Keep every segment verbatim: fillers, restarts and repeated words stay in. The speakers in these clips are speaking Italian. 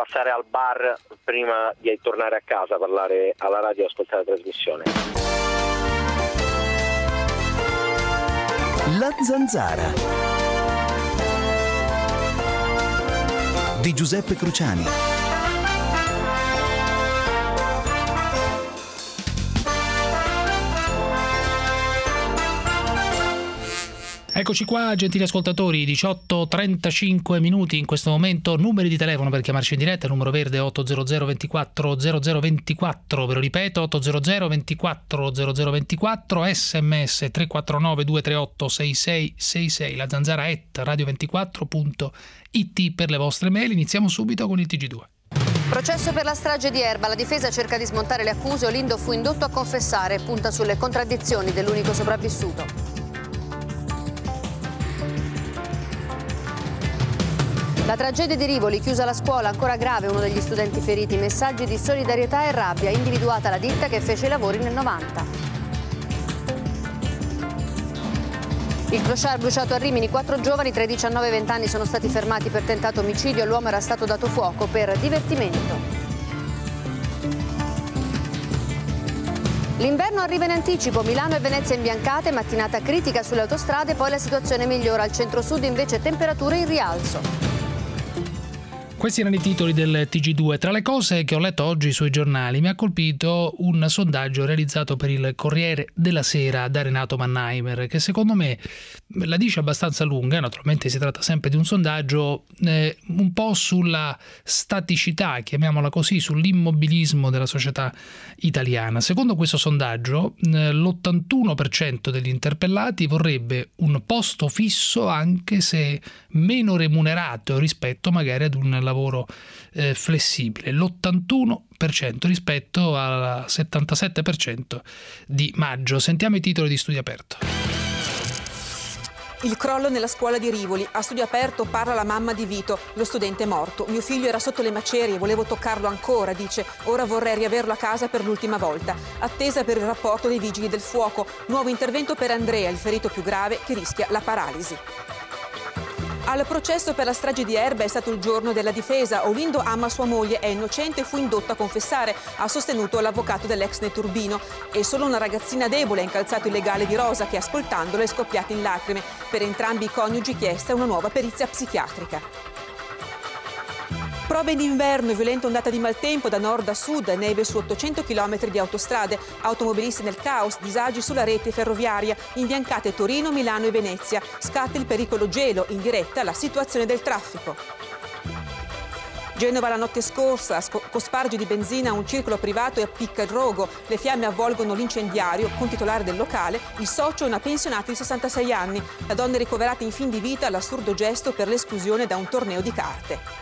passare al bar prima di tornare a casa, parlare alla radio e ascoltare la trasmissione. La Zanzara di Giuseppe Cruciani. Eccoci qua, gentili ascoltatori, diciotto e trentacinque minuti in questo momento. Numeri di telefono per chiamarci in diretta: numero verde otto zero zero ventiquattro zero zero ventiquattro, ve lo ripeto, otto zero zero ventiquattro zero zero ventiquattro, sms tre quattro nove due tre otto sei sei sei sei, la zanzara at radio ventiquattro punto it per le vostre mail. Iniziamo subito con il T G due. Processo per la strage di Erba, la difesa cerca di smontare le accuse, Olindo fu indotto a confessare, punta sulle contraddizioni dell'unico sopravvissuto. La tragedia di Rivoli, chiusa la scuola, ancora grave uno degli studenti feriti, messaggi di solidarietà e rabbia, individuata la ditta che fece i lavori nel novanta. Il clochard bruciato a Rimini, quattro giovani tra i diciannove e i venti anni sono stati fermati per tentato omicidio, l'uomo era stato dato fuoco per divertimento. L'inverno arriva in anticipo, Milano e Venezia imbiancate, mattinata critica sulle autostrade, poi la situazione migliora, al centro-sud invece temperature in rialzo. Questi erano i titoli del T G due. Tra le cose che ho letto oggi sui giornali mi ha colpito un sondaggio realizzato per il Corriere della Sera da Renato Mannheimer, che secondo me la dice abbastanza lunga. Naturalmente si tratta sempre di un sondaggio eh, un po' sulla staticità, chiamiamola così, sull'immobilismo della società italiana. Secondo questo sondaggio eh, l'ottantuno per cento degli interpellati vorrebbe un posto fisso, anche se meno remunerato rispetto magari ad un lavoro eh, flessibile, l'ottantuno per cento rispetto al settantasette per cento di maggio. Sentiamo i titoli di Studio Aperto. Il crollo nella scuola di Rivoli. A Studio Aperto parla la mamma di Vito, lo studente è morto. Mio figlio era sotto le macerie, volevo toccarlo ancora, dice. Ora vorrei riaverlo a casa per l'ultima volta. Attesa per il rapporto dei vigili del fuoco. Nuovo intervento per Andrea, il ferito più grave che rischia la paralisi. Al processo per la strage di Erba è stato il giorno della difesa. Olindo ama sua moglie, è innocente e fu indotto a confessare, ha sostenuto l'avvocato dell'ex Netturbino. È solo una ragazzina debole, ha incalzato il legale di Rosa, che ascoltandolo è scoppiata in lacrime. Per entrambi i coniugi chiesta una nuova perizia psichiatrica. Prove d'inverno e violenta ondata di maltempo da nord a sud, neve su ottocento chilometri di autostrade, automobilisti nel caos, disagi sulla rete ferroviaria, imbiancate Torino, Milano e Venezia. Scatta il pericolo gelo, in diretta la situazione del traffico. Genova la notte scorsa, con spargi di benzina a un circolo privato e appicca il rogo. Le fiamme avvolgono l'incendiario, con titolare del locale, il socio e una pensionata di sessantasei anni. La donna è ricoverata in fin di vita all'assurdo gesto per l'esclusione da un torneo di carte.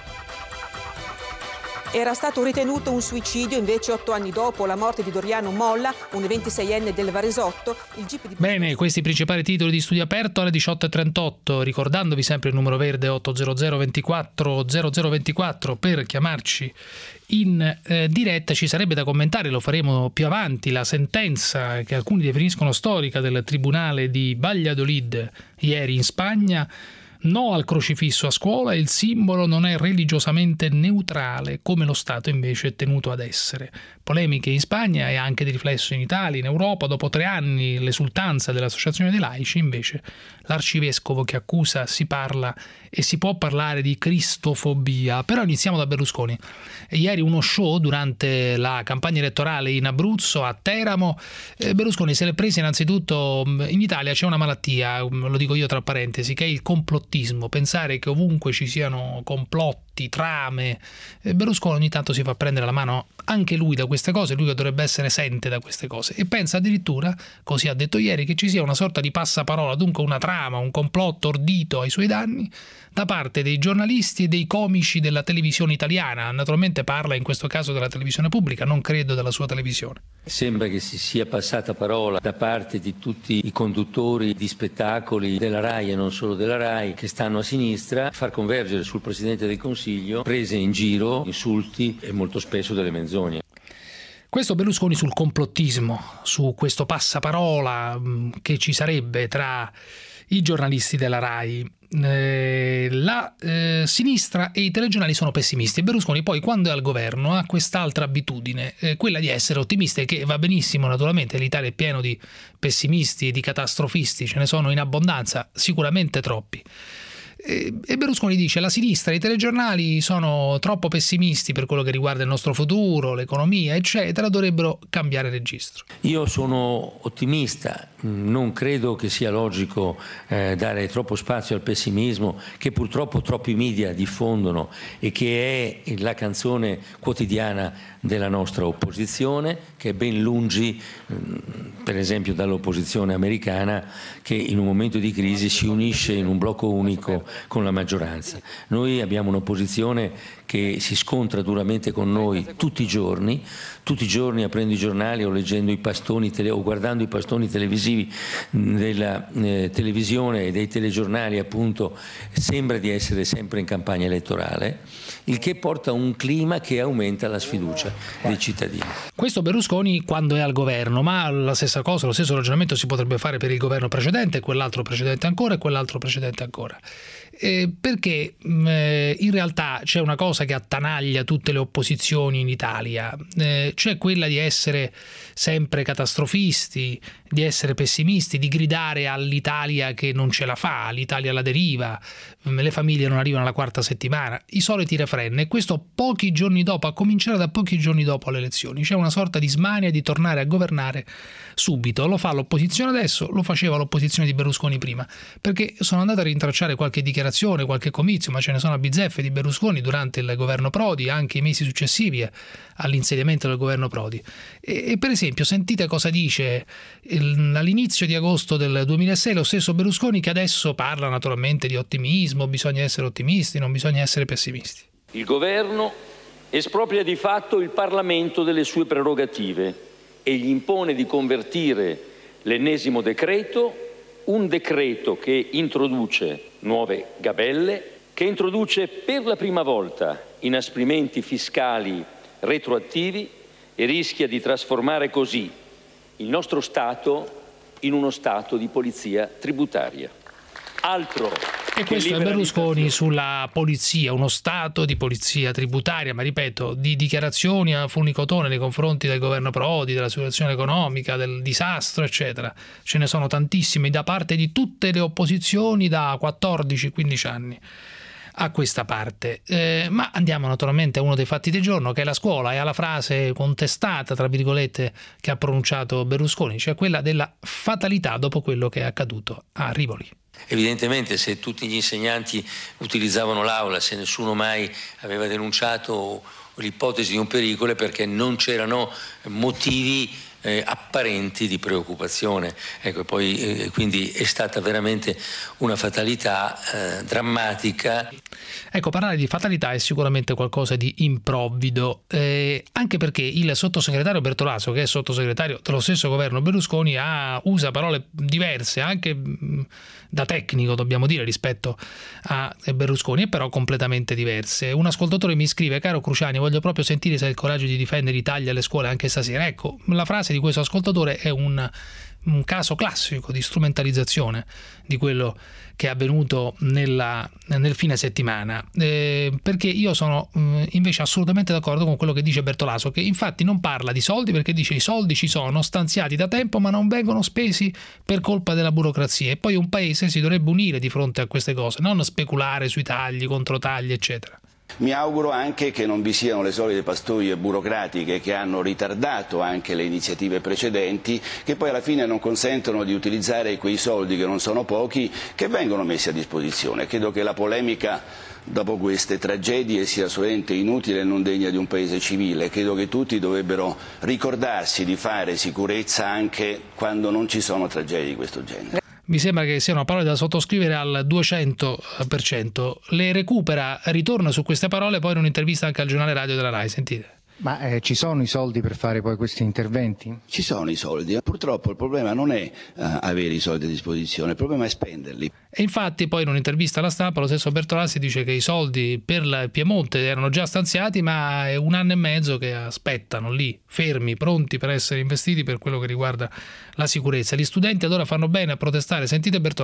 Era stato ritenuto un suicidio, invece otto anni dopo la morte di Doriano Molla, un ventiseienne del Varesotto, il G P di... Bene, questi i principali titoli di Studio Aperto alle diciotto e trentotto, ricordandovi sempre il numero verde otto zero zero ventiquattro zero zero ventiquattro per chiamarci in eh, diretta. Ci sarebbe da commentare, lo faremo più avanti, la sentenza che alcuni definiscono storica del Tribunale di Valladolid ieri in Spagna. No al crocifisso a scuola, il simbolo non è religiosamente neutrale come lo Stato invece è tenuto ad essere. Polemiche in Spagna e anche di riflesso in Italia, in Europa. Dopo tre anni l'esultanza dell'Associazione dei Laici, invece l'arcivescovo che accusa, si parla e si può parlare di cristofobia. Però iniziamo da Berlusconi. Ieri uno show durante la campagna elettorale in Abruzzo, a Teramo. Berlusconi se l'è presa innanzitutto. In Italia c'è una malattia, lo dico io tra parentesi, che è il complottismo, pensare che ovunque ci siano complotti, trame. Berlusconi ogni tanto si fa prendere la mano anche lui da queste cose, lui che dovrebbe essere esente da queste cose, e pensa addirittura, così ha detto ieri, che ci sia una sorta di passaparola, dunque una trama, un complotto ordito ai suoi danni da parte dei giornalisti e dei comici della televisione italiana. Naturalmente parla in questo caso della televisione pubblica, non credo della sua televisione. Sembra che si sia passata parola da parte di tutti i conduttori di spettacoli della RAI e non solo della RAI, che stanno a sinistra, a far convergere sul Presidente del Consiglio prese in giro, insulti e molto spesso delle menzogne. Questo Berlusconi sul complottismo, su questo passaparola che ci sarebbe tra i giornalisti della RAI. Eh, la eh, eh, sinistra e i telegiornali sono pessimisti. E Berlusconi poi, quando è al governo, ha quest'altra abitudine, eh, quella di essere ottimista, e che va benissimo naturalmente. L'Italia è pieno di pessimisti e di catastrofisti, ce ne sono in abbondanza, sicuramente troppi. E Berlusconi dice: la sinistra e i telegiornali sono troppo pessimisti per quello che riguarda il nostro futuro, l'economia, eccetera, dovrebbero cambiare registro. Io sono ottimista, non credo che sia logico eh, dare troppo spazio al pessimismo che purtroppo troppi media diffondono e che è la canzone quotidiana della nostra opposizione, che è ben lungi per esempio dall'opposizione americana, che in un momento di crisi si unisce in un blocco unico con la maggioranza. Noi abbiamo un'opposizione che si scontra duramente con noi tutti i giorni, tutti i giorni aprendo i giornali o leggendo i pastoni tele, o guardando i pastoni televisivi della eh, televisione e dei telegiornali, appunto, sembra di essere sempre in campagna elettorale, il che porta a un clima che aumenta la sfiducia dei cittadini. Questo Berlusconi quando è al governo, ma la stessa cosa, lo stesso ragionamento si potrebbe fare per il governo precedente, quell'altro precedente ancora e quell'altro precedente ancora. Eh, perché eh, in realtà c'è una cosa che attanaglia tutte le opposizioni in Italia, eh, cioè quella di essere sempre catastrofisti, di essere pessimisti, di gridare all'Italia che non ce la fa, l'Italia alla deriva, le famiglie non arrivano alla quarta settimana, i soliti refren, e questo pochi giorni dopo, a cominciare da pochi giorni dopo le elezioni. C'è una sorta di smania di tornare a governare subito. Lo fa l'opposizione adesso, lo faceva l'opposizione di Berlusconi prima, perché sono andato a rintracciare qualche dichiarazione, qualche comizio, ma ce ne sono a bizzeffe di Berlusconi durante il governo Prodi, anche i mesi successivi all'insediamento del governo Prodi. E, e per esempio sentite cosa dice il, all'inizio di agosto del duemilasei lo stesso Berlusconi, che adesso parla naturalmente di ottimismo, bisogna essere ottimisti, non bisogna essere pessimisti. Il governo espropria di fatto il Parlamento delle sue prerogative e gli impone di convertire l'ennesimo decreto, un decreto che introduce nuove gabelle, che introduce per la prima volta inasprimenti fiscali retroattivi e rischia di trasformare così il nostro Stato in uno Stato di polizia tributaria. Altro E questo è Berlusconi sulla polizia, uno stato di polizia tributaria, ma ripeto, di dichiarazioni a funicotone nei confronti del governo Prodi, della situazione economica, del disastro, eccetera. Ce ne sono tantissimi da parte di tutte le opposizioni da quattordici quindici anni a questa parte. Eh, ma andiamo naturalmente a uno dei fatti del giorno, che è la scuola, e alla frase contestata, tra virgolette, che ha pronunciato Berlusconi, cioè quella della fatalità dopo quello che è accaduto a Rivoli. Evidentemente, se tutti gli insegnanti utilizzavano l'aula, se nessuno mai aveva denunciato l'ipotesi di un pericolo, è perché non c'erano motivi eh, apparenti di preoccupazione. Ecco, poi eh, quindi è stata veramente una fatalità eh, drammatica. Ecco, parlare di fatalità è sicuramente qualcosa di improvvido, eh, anche perché il sottosegretario Bertolaso, che è sottosegretario dello stesso governo Berlusconi, ha, usa parole diverse, anche mh, da tecnico dobbiamo dire, rispetto a Berlusconi, e però completamente diverse. Un ascoltatore mi scrive: caro Cruciani, voglio proprio sentire se hai il coraggio di difendere i tagli alle scuole anche stasera. Ecco, la frase di questo ascoltatore è un, un caso classico di strumentalizzazione di quello che è avvenuto nella, nel fine settimana, eh, perché io sono mh, invece assolutamente d'accordo con quello che dice Bertolaso, che infatti non parla di soldi, perché dice i soldi ci sono stanziati da tempo ma non vengono spesi per colpa della burocrazia, e poi un paese si dovrebbe unire di fronte a queste cose, non speculare sui tagli, controtagli, eccetera. Mi auguro anche che non vi siano le solite pastoie burocratiche che hanno ritardato anche le iniziative precedenti, che poi alla fine non consentono di utilizzare quei soldi, che non sono pochi, che vengono messi a disposizione. Credo che la polemica dopo queste tragedie sia assolutamente inutile e non degna di un paese civile. Credo che tutti dovrebbero ricordarsi di fare sicurezza anche quando non ci sono tragedie di questo genere. Mi sembra che siano parole da sottoscrivere al duecento per cento. Le recupera, ritorna su queste parole poi in un'intervista anche al giornale radio della Rai. Sentite. Ma eh, ci sono i soldi per fare poi questi interventi? Ci sono i soldi, purtroppo il problema non è uh, avere i soldi a disposizione, il problema è spenderli. E infatti poi in un'intervista alla stampa lo stesso Bertolassi dice che i soldi per il Piemonte erano già stanziati, ma è un anno e mezzo che aspettano lì, fermi, pronti per essere investiti per quello che riguarda la sicurezza. Gli studenti allora fanno bene a protestare. Sentite Bertolassi.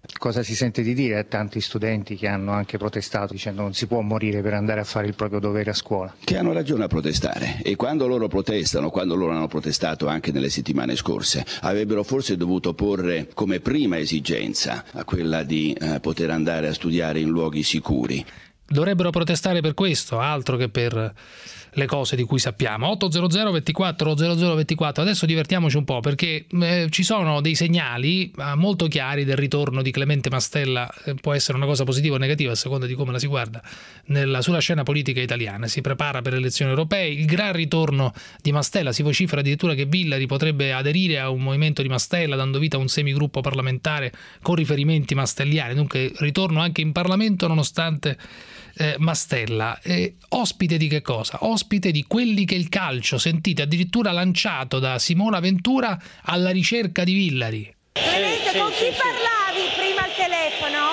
Cosa si sente di dire a tanti studenti che hanno anche protestato dicendo non si può morire per andare a fare il proprio dovere a scuola? Che hanno ragione a protestare, e quando loro protestano, quando loro hanno protestato anche nelle settimane scorse, avrebbero forse dovuto porre come prima esigenza a quella di eh, poter andare a studiare in luoghi sicuri. Dovrebbero protestare per questo, altro che per le cose di cui sappiamo. ottocento ventiquattro zero zero ventiquattro. Adesso divertiamoci un po', perché eh, ci sono dei segnali eh, molto chiari del ritorno di Clemente Mastella. Eh, può essere una cosa positiva o negativa a seconda di come la si guarda nella, sulla scena politica italiana. Si prepara per le elezioni europee, il gran ritorno di Mastella. Si vocifera addirittura che Villari potrebbe aderire a un movimento di Mastella, dando vita a un semigruppo parlamentare con riferimenti mastelliani. Dunque ritorno anche in Parlamento nonostante Eh, Mastella. Eh, ospite di che cosa? Ospite di Quelli che il calcio, sentite, addirittura lanciato da Simona Ventura alla ricerca di Villari. Clemente, sì, con chi sì, parlavi sì. prima al telefono?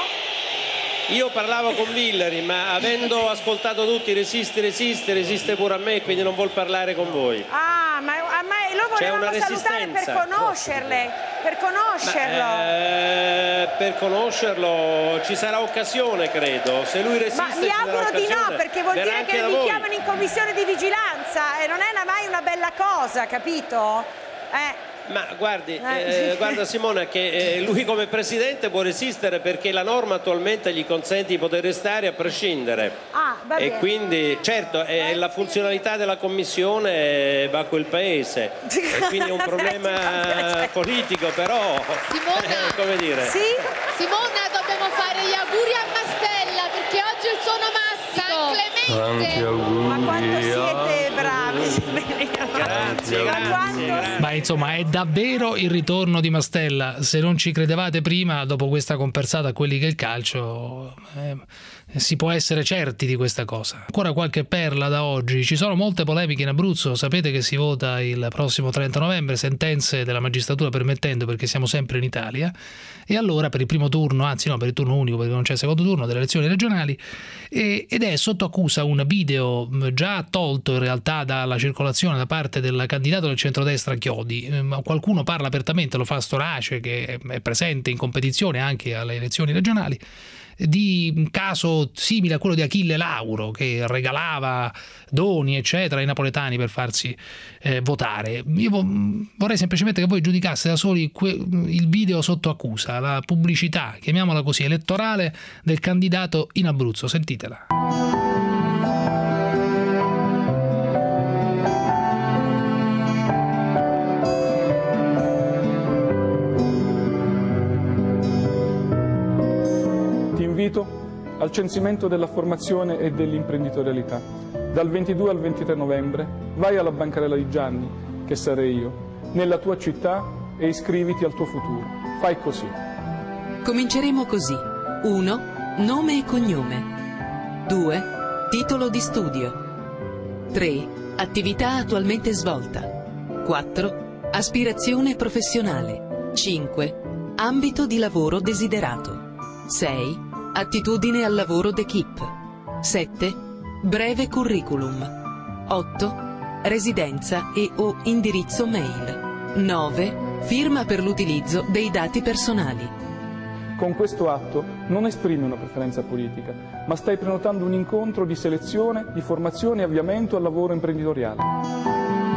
Io parlavo con Villari, ma avendo ascoltato tutti resiste, resiste, resiste pure a me, quindi non vuol parlare con voi. Ah, ma, ma lo volevamo salutare per conoscerle, per conoscerlo. Ma, eh, per conoscerlo ci sarà occasione, credo. Se lui resiste, ma mi auguro di no, perché vuol dire che mi chiamano in commissione di vigilanza e non è mai una bella cosa, capito? Eh. Ma guardi, eh, guarda Simona, che eh, lui come presidente può resistere perché la norma attualmente gli consente di poter restare a prescindere. Ah, va bene. E quindi, certo, è la funzionalità della commissione va a quel paese. E quindi è un problema politico, però, Simona, eh, come dire. Sì? Simona, dobbiamo fare gli auguri a Mastella perché oggi è il suo onomastico. San Clemente. Ma quanto siete bravi. Grazie, grazie, grazie. Ma insomma è davvero il ritorno di Mastella. Se non ci credevate prima, dopo questa comparsata a Quelli che il calcio, eh, si può essere certi di questa cosa. Ancora qualche perla da oggi. Ci sono molte polemiche in Abruzzo. Sapete che si vota il prossimo trenta novembre, sentenze della magistratura permettendo, perché siamo sempre in Italia. E allora per il primo turno, anzi no, per il turno unico, perché non c'è il secondo turno delle elezioni regionali, e, ed è sotto accusa un video già tolto in realtà dalla circolazione da parte del candidato del centrodestra Chiodi. Qualcuno parla apertamente, lo fa Storace, che è presente in competizione anche alle elezioni regionali, di un caso simile a quello di Achille Lauro, che regalava doni eccetera ai napoletani per farsi eh, votare. Io vorrei semplicemente che voi giudicaste da soli il video sotto accusa, la pubblicità, chiamiamola così, elettorale del candidato in Abruzzo. Sentitela. Al censimento della formazione e dell'imprenditorialità. Dal ventidue al ventitré novembre vai alla bancarella di Gianni, che sarei io, nella tua città e iscriviti al tuo futuro. Fai così. Cominceremo così. uno. Nome e cognome. due. Titolo di studio. tre. Attività attualmente svolta. quattro. Aspirazione professionale. cinque. Ambito di lavoro desiderato. sei. Attitudine al lavoro d'equipe. sette. Breve curriculum. otto. Residenza e o indirizzo mail. nove. Firma per l'utilizzo dei dati personali. Con questo atto non esprimi una preferenza politica, ma stai prenotando un incontro di selezione, di formazione e avviamento al lavoro imprenditoriale.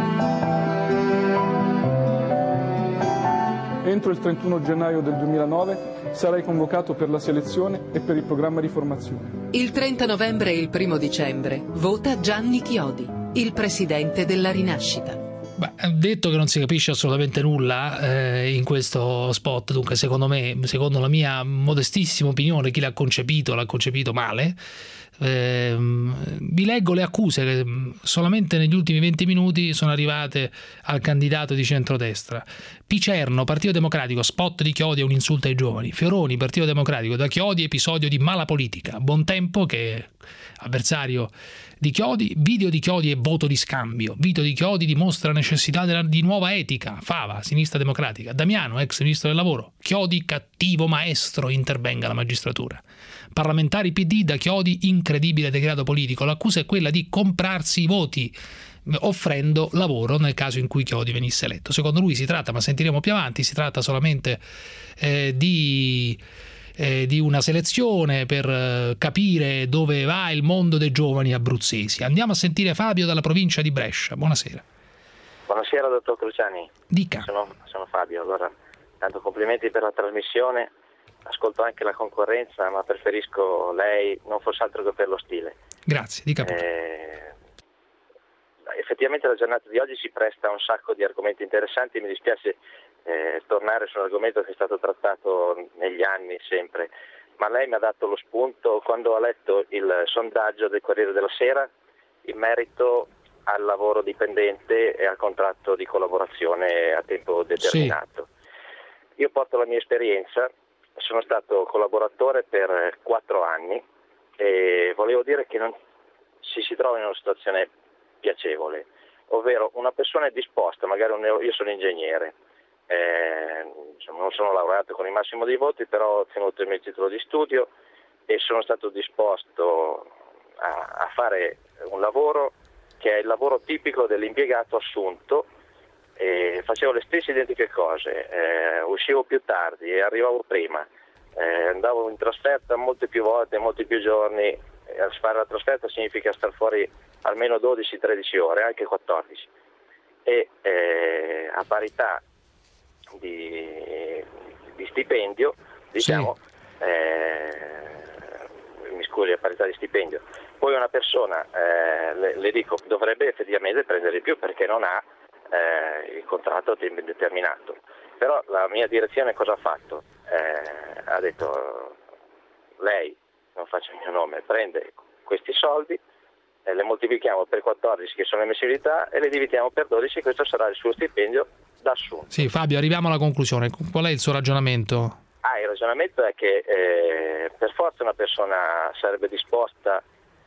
Entro il trentuno gennaio del duemilanove sarai convocato per la selezione e per il programma di formazione. Il trenta novembre e il primo dicembre vota Gianni Chiodi, il presidente della Rinascita. Beh, detto che non si capisce assolutamente nulla eh, in questo spot, dunque secondo me, secondo la mia modestissima opinione, chi l'ha concepito l'ha concepito male. Eh, vi leggo le accuse che solamente negli ultimi venti minuti sono arrivate al candidato di centrodestra. Picerno, Partito Democratico, spot di Chiodi è un insulto ai giovani. Fioroni, Partito Democratico, da Chiodi episodio di mala politica. Bontempo, che è avversario di Chiodi, video di Chiodi e voto di scambio. Video di Chiodi dimostra la necessità della, di nuova etica. Fava, Sinistra Democratica. Damiano, ex ministro del lavoro. Chiodi cattivo maestro, intervenga la magistratura. Parlamentari P D, da Chiodi incredibile degrado politico. L'accusa è quella di comprarsi i voti offrendo lavoro nel caso in cui Chiodi venisse eletto. Secondo lui si tratta, ma sentiremo più avanti, si tratta solamente eh, di eh, di una selezione per eh, capire dove va il mondo dei giovani abruzzesi. Andiamo a sentire Fabio dalla provincia di Brescia. Buonasera. Buonasera dottor Cruciani. Dica. Sono, sono Fabio. Allora, tanto complimenti per la trasmissione. Ascolto anche la concorrenza, ma preferisco lei non fosse altro che per lo stile. Grazie, dica pure. Eh, effettivamente la giornata di oggi si presta a un sacco di argomenti interessanti. Mi dispiace eh, tornare su un argomento che è stato trattato negli anni sempre, ma lei mi ha dato lo spunto quando ha letto il sondaggio del Corriere della Sera in merito al lavoro dipendente e al contratto di collaborazione a tempo determinato. Sì. Io porto la mia esperienza. Sono stato collaboratore per quattro anni e volevo dire che non si si trova in una situazione piacevole, ovvero una persona è disposta, magari un, io sono ingegnere, eh, non sono laureato con il massimo dei voti, però ho ottenuto il mio titolo di studio e sono stato disposto a, a fare un lavoro che è il lavoro tipico dell'impiegato assunto. E facevo le stesse identiche cose, eh, uscivo più tardi e arrivavo prima, eh, andavo in trasferta molte più volte, molti più giorni. Eh, fare la trasferta significa star fuori almeno dodici tredici ore, anche quattordici, e eh, a parità di, di stipendio, diciamo, sì. eh, mi scusi, a parità di stipendio. Poi una persona, eh, le, le dico, dovrebbe effettivamente prendere di più perché non ha Eh, il contratto a tempo indeterminato. Però la mia direzione cosa ha fatto? Eh, ha detto: lei, non faccio il mio nome, prende questi soldi, eh, le moltiplichiamo per quattordici che sono le mensilità e le dividiamo per dodici, questo sarà il suo stipendio da assunto. Sì, Fabio, arriviamo alla conclusione. Qual è il suo ragionamento? Ah, il ragionamento è che eh, per forza una persona sarebbe disposta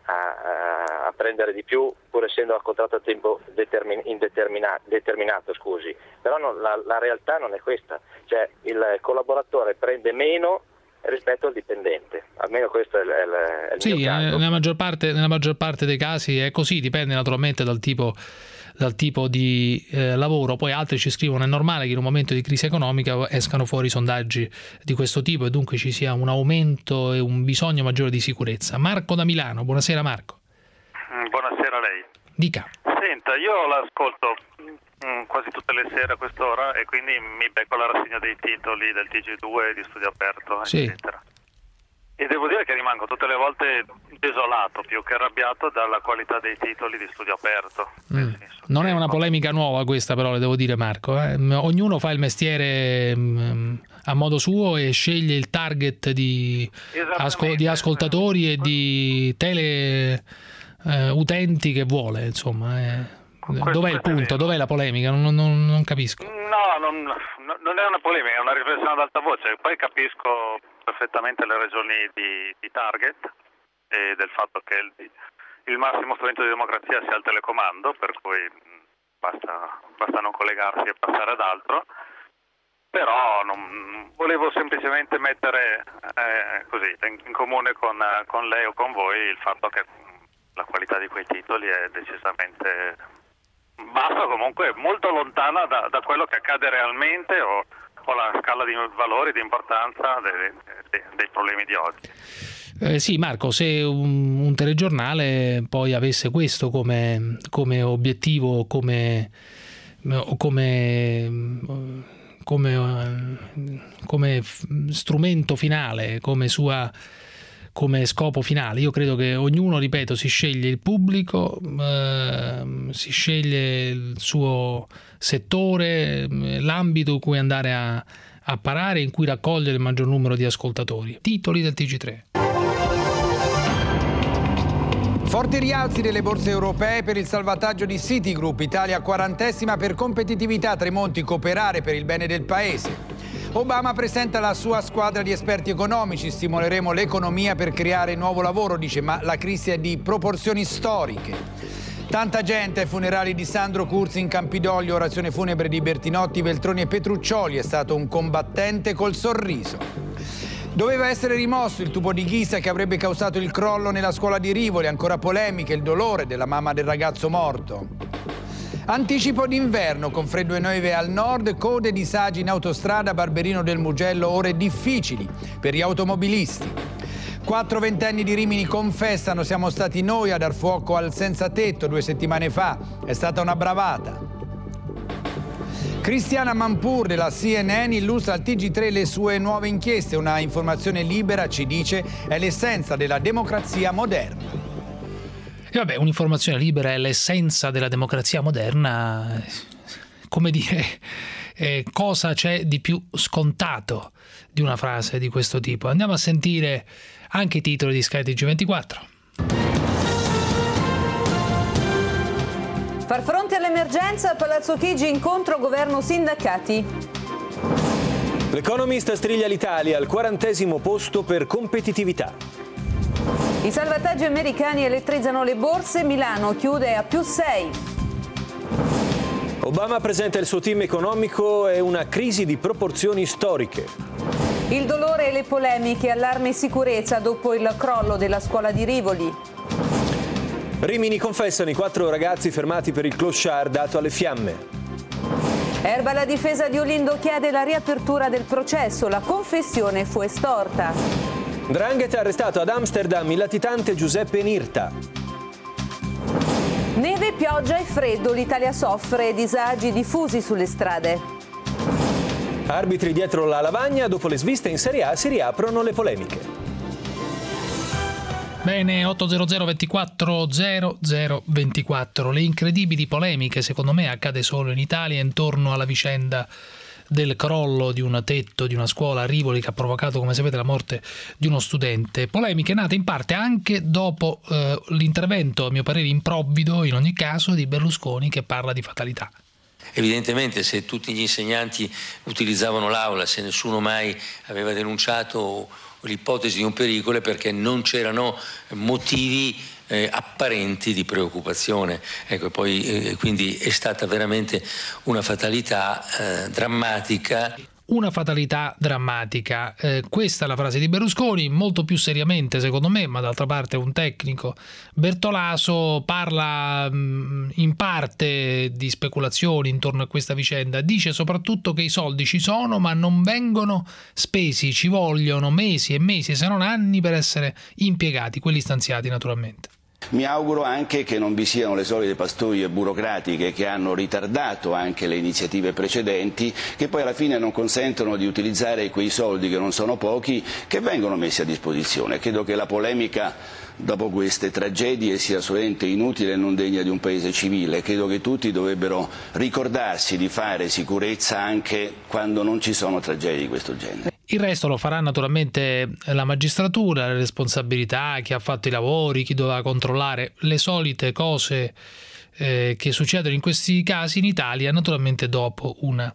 A, a prendere di più pur essendo a contratto a tempo determin, indeterminato, determinato, scusi. Però non, la, la realtà non è questa, cioè il collaboratore prende meno rispetto al dipendente, almeno questo è il, è il, è il sì, mio caso. Nella maggior parte, nella maggior parte dei casi è così, dipende naturalmente dal tipo dal tipo di eh, lavoro. Poi altri ci scrivono: è normale che in un momento di crisi economica escano fuori sondaggi di questo tipo e dunque ci sia un aumento e un bisogno maggiore di sicurezza. Marco da Milano, buonasera Marco. Buonasera a lei. Dica. Senta, io l'ascolto mh, quasi tutte le sere a quest'ora e quindi mi becco la rassegna dei titoli del T G due, di Studio Aperto, sì. eccetera. E devo dire che rimango tutte le volte desolato, più che arrabbiato, dalla qualità dei titoli di Studio Aperto. Mm. Non è una polemica nuova questa, però le devo dire Marco, eh? Ognuno fa il mestiere mh, a modo suo e sceglie il target di, ascol- di ascoltatori e di tele eh, utenti che vuole, insomma. Eh. Dov'è il punto? Dov'è la polemica? Non, non, non capisco. No, non, non è una polemica, è una riflessione ad alta voce. Poi capisco perfettamente le ragioni di, di target e del fatto che il, il massimo strumento di democrazia sia il telecomando, per cui basta, basta non collegarsi e passare ad altro. Però non, volevo semplicemente mettere eh, così in, in comune con, con lei o con voi il fatto che la qualità di quei titoli è decisamente bassa, comunque molto lontana da, da quello che accade realmente o, o la scala di valori, di importanza dei, dei, dei problemi di oggi. Eh sì Marco, se un, un telegiornale poi avesse questo come, come obiettivo, come, come, come, come strumento finale, come sua come scopo finale, io credo che ognuno, ripeto, si sceglie il pubblico, eh, si sceglie il suo settore, l'ambito in cui andare a, a parare, in cui raccogliere il maggior numero di ascoltatori. Titoli del T G tre. Forti rialzi delle borse europee per il salvataggio di Citigroup, Italia quarantesima per competitività, Tremonti cooperare per il bene del paese. Obama presenta la sua squadra di esperti economici, stimoleremo l'economia per creare nuovo lavoro, dice, ma la crisi è di proporzioni storiche. Tanta gente ai funerali di Sandro Curzi in Campidoglio, orazione funebre di Bertinotti, Veltroni e Petruccioli, è stato un combattente col sorriso. Doveva essere rimosso il tubo di ghisa che avrebbe causato il crollo nella scuola di Rivoli, ancora polemiche, il dolore della mamma del ragazzo morto. Anticipo d'inverno con freddo e neve al nord, code disagi in autostrada Barberino del Mugello, ore difficili per gli automobilisti. Quattro ventenni di Rimini confessano: siamo stati noi a dar fuoco al senza tetto due settimane fa, è stata una bravata. Cristiana Manpur della C N N illustra al T G tre le sue nuove inchieste. Una informazione libera, ci dice, è l'essenza della democrazia moderna. E vabbè, un'informazione libera è l'essenza della democrazia moderna. Come dire, eh, cosa c'è di più scontato di una frase di questo tipo? Andiamo a sentire anche i titoli di Sky T G ventiquattro. Far fronte all'emergenza, Palazzo Chigi, incontro governo-sindacati. L'Economist striglia l'Italia al quarantesimo posto per competitività. I salvataggi americani elettrizzano le borse, Milano chiude a più sei. Obama presenta il suo team economico e una crisi di proporzioni storiche. Il dolore e le polemiche, allarme e sicurezza dopo il crollo della scuola di Rivoli. Rimini confessano i quattro ragazzi fermati per il clochard dato alle fiamme. Erba la difesa di Olindo chiede la riapertura del processo, la confessione fu estorta. 'Ndrangheta arrestato ad Amsterdam il latitante Giuseppe Nirta. Neve, pioggia e freddo, l'Italia soffre, disagi diffusi sulle strade. Arbitri dietro la lavagna, dopo le sviste in Serie A si riaprono le polemiche. Bene, otto zero zero ventiquattro zero zero ventiquattro. Le incredibili polemiche, secondo me, accade solo in Italia intorno alla vicenda del crollo di un tetto di una scuola a Rivoli che ha provocato, come sapete, la morte di uno studente. Polemiche nate in parte anche dopo eh, l'intervento, a mio parere improvvido in ogni caso, di Berlusconi, che parla di fatalità. Evidentemente, se tutti gli insegnanti utilizzavano l'aula, se nessuno mai aveva denunciato l'ipotesi di un pericolo, è perché non c'erano motivi Eh, apparenti di preoccupazione. Ecco, poi eh, quindi è stata veramente una fatalità eh, drammatica. Una fatalità drammatica. Eh, questa è la frase di Berlusconi. Molto più seriamente, secondo me, ma d'altra parte un tecnico, Bertolaso parla mh, in parte di speculazioni intorno a questa vicenda. Dice soprattutto che i soldi ci sono, ma non vengono spesi. Ci vogliono mesi e mesi, se non anni, per essere impiegati, quelli stanziati naturalmente. Mi auguro anche che non vi siano le solite pastoie burocratiche che hanno ritardato anche le iniziative precedenti, che poi alla fine non consentono di utilizzare quei soldi, che non sono pochi, che vengono messi a disposizione. Credo che la polemica dopo queste tragedie sia assolutamente inutile e non degna di un paese civile. Credo che tutti dovrebbero ricordarsi di fare sicurezza anche quando non ci sono tragedie di questo genere. Il resto lo farà naturalmente la magistratura, le responsabilità, chi ha fatto i lavori, chi doveva controllare, le solite cose eh, che succedono in questi casi in Italia, naturalmente dopo una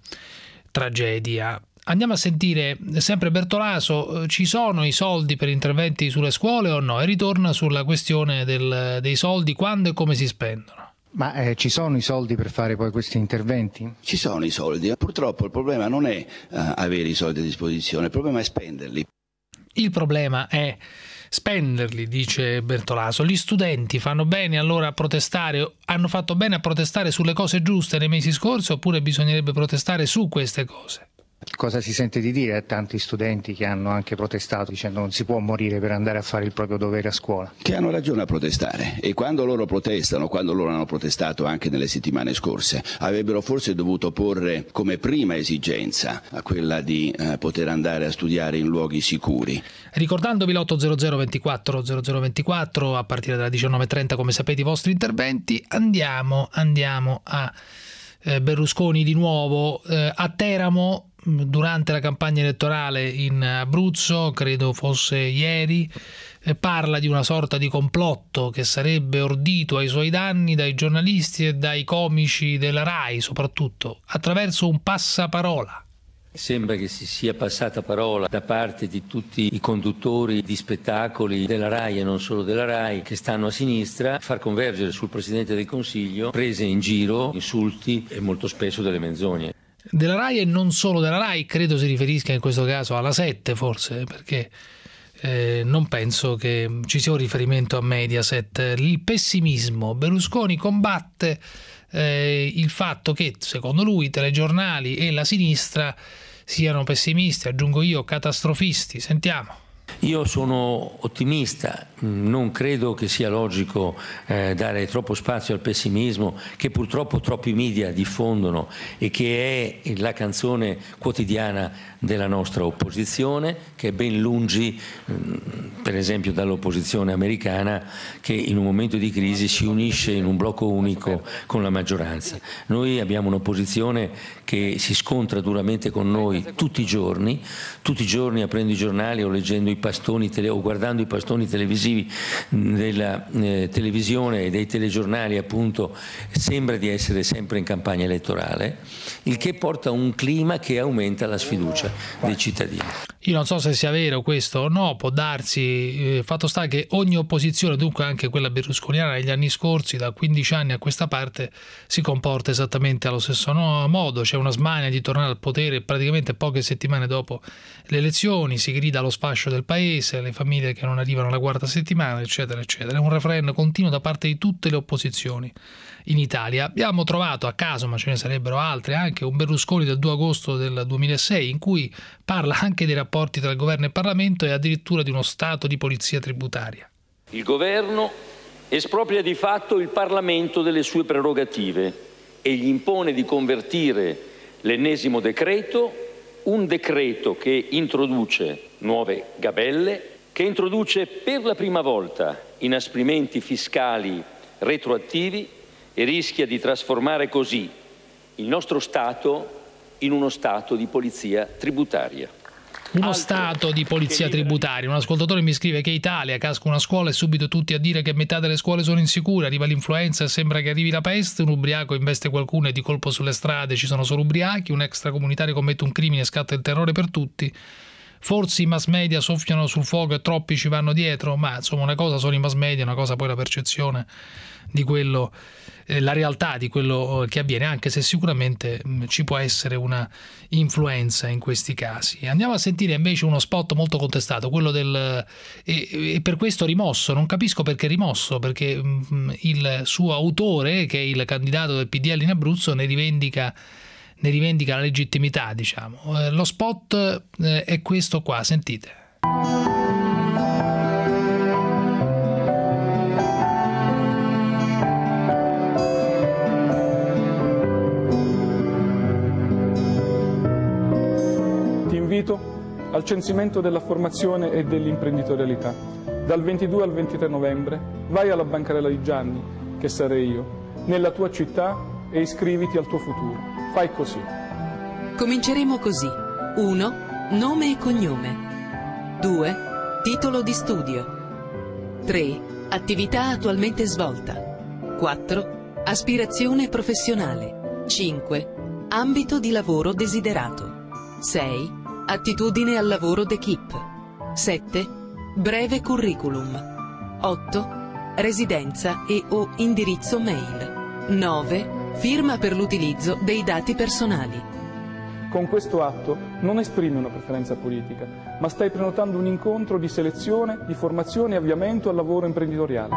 tragedia. Andiamo a sentire sempre Bertolaso. Ci sono i soldi per interventi sulle scuole o no? E ritorna sulla questione del, dei soldi, quando e come si spendono. Ma eh, ci sono i soldi per fare poi questi interventi? Ci sono i soldi. Purtroppo il problema non è uh, avere i soldi a disposizione, il problema è spenderli. Il problema è spenderli, dice Bertolaso. Gli studenti fanno bene allora a protestare, hanno fatto bene a protestare sulle cose giuste nei mesi scorsi, oppure bisognerebbe protestare su queste cose? Cosa si sente di dire a tanti studenti che hanno anche protestato dicendo non si può morire per andare a fare il proprio dovere a scuola? Che hanno ragione a protestare, e quando loro protestano, quando loro hanno protestato anche nelle settimane scorse, avrebbero forse dovuto porre come prima esigenza a quella di eh, poter andare a studiare in luoghi sicuri. Ricordandovi l'otto zero zero ventiquattro zero zero ventiquattro a partire dalle diciannove e trenta, come sapete, i vostri interventi. Andiamo, andiamo a eh, Berlusconi di nuovo. Eh, a Teramo, durante la campagna elettorale in Abruzzo, credo fosse ieri, eh, parla di una sorta di complotto che sarebbe ordito ai suoi danni dai giornalisti e dai comici della RAI, soprattutto attraverso un passaparola. Sembra che si sia passata parola da parte di tutti i conduttori di spettacoli della RAI e non solo della RAI, che stanno a sinistra, far convergere sul Presidente del Consiglio prese in giro, insulti e molto spesso delle menzogne. Della RAI e non solo della RAI, credo si riferisca in questo caso alla sette forse, perché eh, non penso che ci sia un riferimento a Mediaset. Il pessimismo. Berlusconi combatte eh, il fatto che, secondo lui, i telegiornali e la sinistra siano pessimisti, aggiungo io, catastrofisti. Sentiamo. Io sono ottimista, non credo che sia logico eh, dare troppo spazio al pessimismo che purtroppo troppi media diffondono e che è la canzone quotidiana della nostra opposizione, che è ben lungi mh, per esempio dall'opposizione americana, che in un momento di crisi si unisce in un blocco unico con la maggioranza. Noi abbiamo un'opposizione che si scontra duramente con noi tutti i giorni, tutti i giorni aprendo i giornali o leggendo i pastoni tele, o guardando i pastoni televisivi della eh, televisione e dei telegiornali, appunto, sembra di essere sempre in campagna elettorale, il che porta a un clima che aumenta la sfiducia dei cittadini. Io non so se sia vero questo o no, può darsi, eh, fatto sta che ogni opposizione, dunque anche quella berlusconiana negli anni scorsi, da quindici anni a questa parte, si comporta esattamente allo stesso no, modo, c'è una smania di tornare al potere praticamente poche settimane dopo le elezioni, si grida allo sfascio del paese, le famiglie che non arrivano alla quarta settimana, eccetera, eccetera. È un refrain continuo da parte di tutte le opposizioni in Italia. Abbiamo trovato a caso, ma ce ne sarebbero altre, anche un Berlusconi del due agosto del duemilasei in cui parla anche dei rapporti tra il governo e il Parlamento e addirittura di uno stato di polizia tributaria. Il governo espropria di fatto il Parlamento delle sue prerogative e gli impone di convertire l'ennesimo decreto, un decreto che introduce nuove gabelle, che introduce per la prima volta inasprimenti fiscali retroattivi e rischia di trasformare così il nostro Stato in uno Stato di polizia tributaria. Uno Altro Stato di polizia tributaria. Un ascoltatore mi scrive che Italia, casca una scuola e subito tutti a dire che metà delle scuole sono insicure, arriva l'influenza e sembra che arrivi la peste, un ubriaco investe qualcuno e di colpo sulle strade ci sono solo ubriachi, un extracomunitario commette un crimine e scatta il terrore per tutti. Forse i mass media soffiano sul fuoco e troppi ci vanno dietro, ma insomma una cosa sono i mass media, una cosa poi la percezione di quello, eh, la realtà di quello che avviene, anche se sicuramente mh, ci può essere una influenza in questi casi. Andiamo a sentire invece uno spot molto contestato, quello del e, e per questo rimosso. Non capisco perché rimosso, perché mh, il suo autore, che è il candidato del P D L in Abruzzo, ne rivendica ne rivendica la legittimità, diciamo. Eh, lo spot eh, è questo qua, sentite. Ti invito al censimento della formazione e dell'imprenditorialità. Dal ventidue al ventitré novembre vai alla bancarella di Gianni, che sarei io, nella tua città e iscriviti al tuo futuro. Fai così. Cominceremo così. uno. Nome e cognome. due. Titolo di studio. tre. Attività attualmente svolta. quattro. Aspirazione professionale. cinque. Ambito di lavoro desiderato. sei. Attitudine al lavoro d'equipe. sette. Breve curriculum. otto. Residenza e o indirizzo mail. nove. Firma per l'utilizzo dei dati personali. Con questo atto non esprimi una preferenza politica, ma stai prenotando un incontro di selezione, di formazione e avviamento al lavoro imprenditoriale.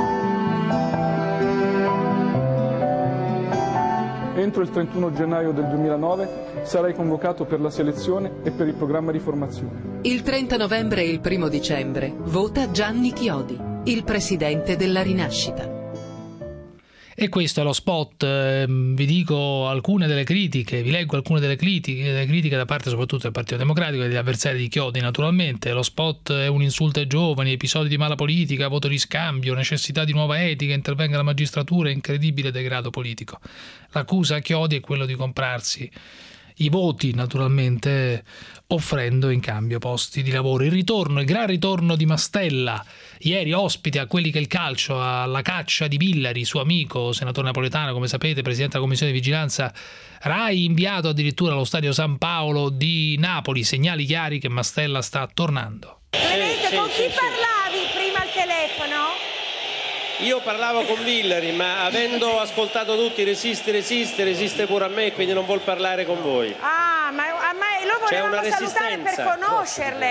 Entro il trentuno gennaio del duemilanove sarai convocato per la selezione e per il programma di formazione. Il trenta novembre e il primo dicembre vota Gianni Chiodi, il presidente della Rinascita. E questo è lo spot. Eh, vi dico alcune delle critiche, vi leggo alcune delle critiche, delle critiche da parte soprattutto del Partito Democratico e degli avversari di Chiodi, naturalmente. Lo spot è un insulto ai giovani, episodi di mala politica, voto di scambio, necessità di nuova etica, intervenga la magistratura, incredibile degrado politico. L'accusa a Chiodi è quello di comprarsi i voti, naturalmente, offrendo in cambio posti di lavoro. Il ritorno, il gran ritorno di Mastella, ieri ospite a Quelli che il calcio, alla caccia di Villari, suo amico, senatore napoletano, come sapete, presidente della commissione di vigilanza Rai, inviato addirittura allo stadio San Paolo di Napoli. Segnali chiari che Mastella sta tornando. Clemente, sì, con sì, chi sì. parlavi prima al telefono? Io parlavo con Villari, ma avendo ascoltato tutti resiste, resiste, resiste pure a me, quindi non vuol parlare con voi. Ah, ma, ma lo C'è una volevamo salutare per resistenza. conoscerle.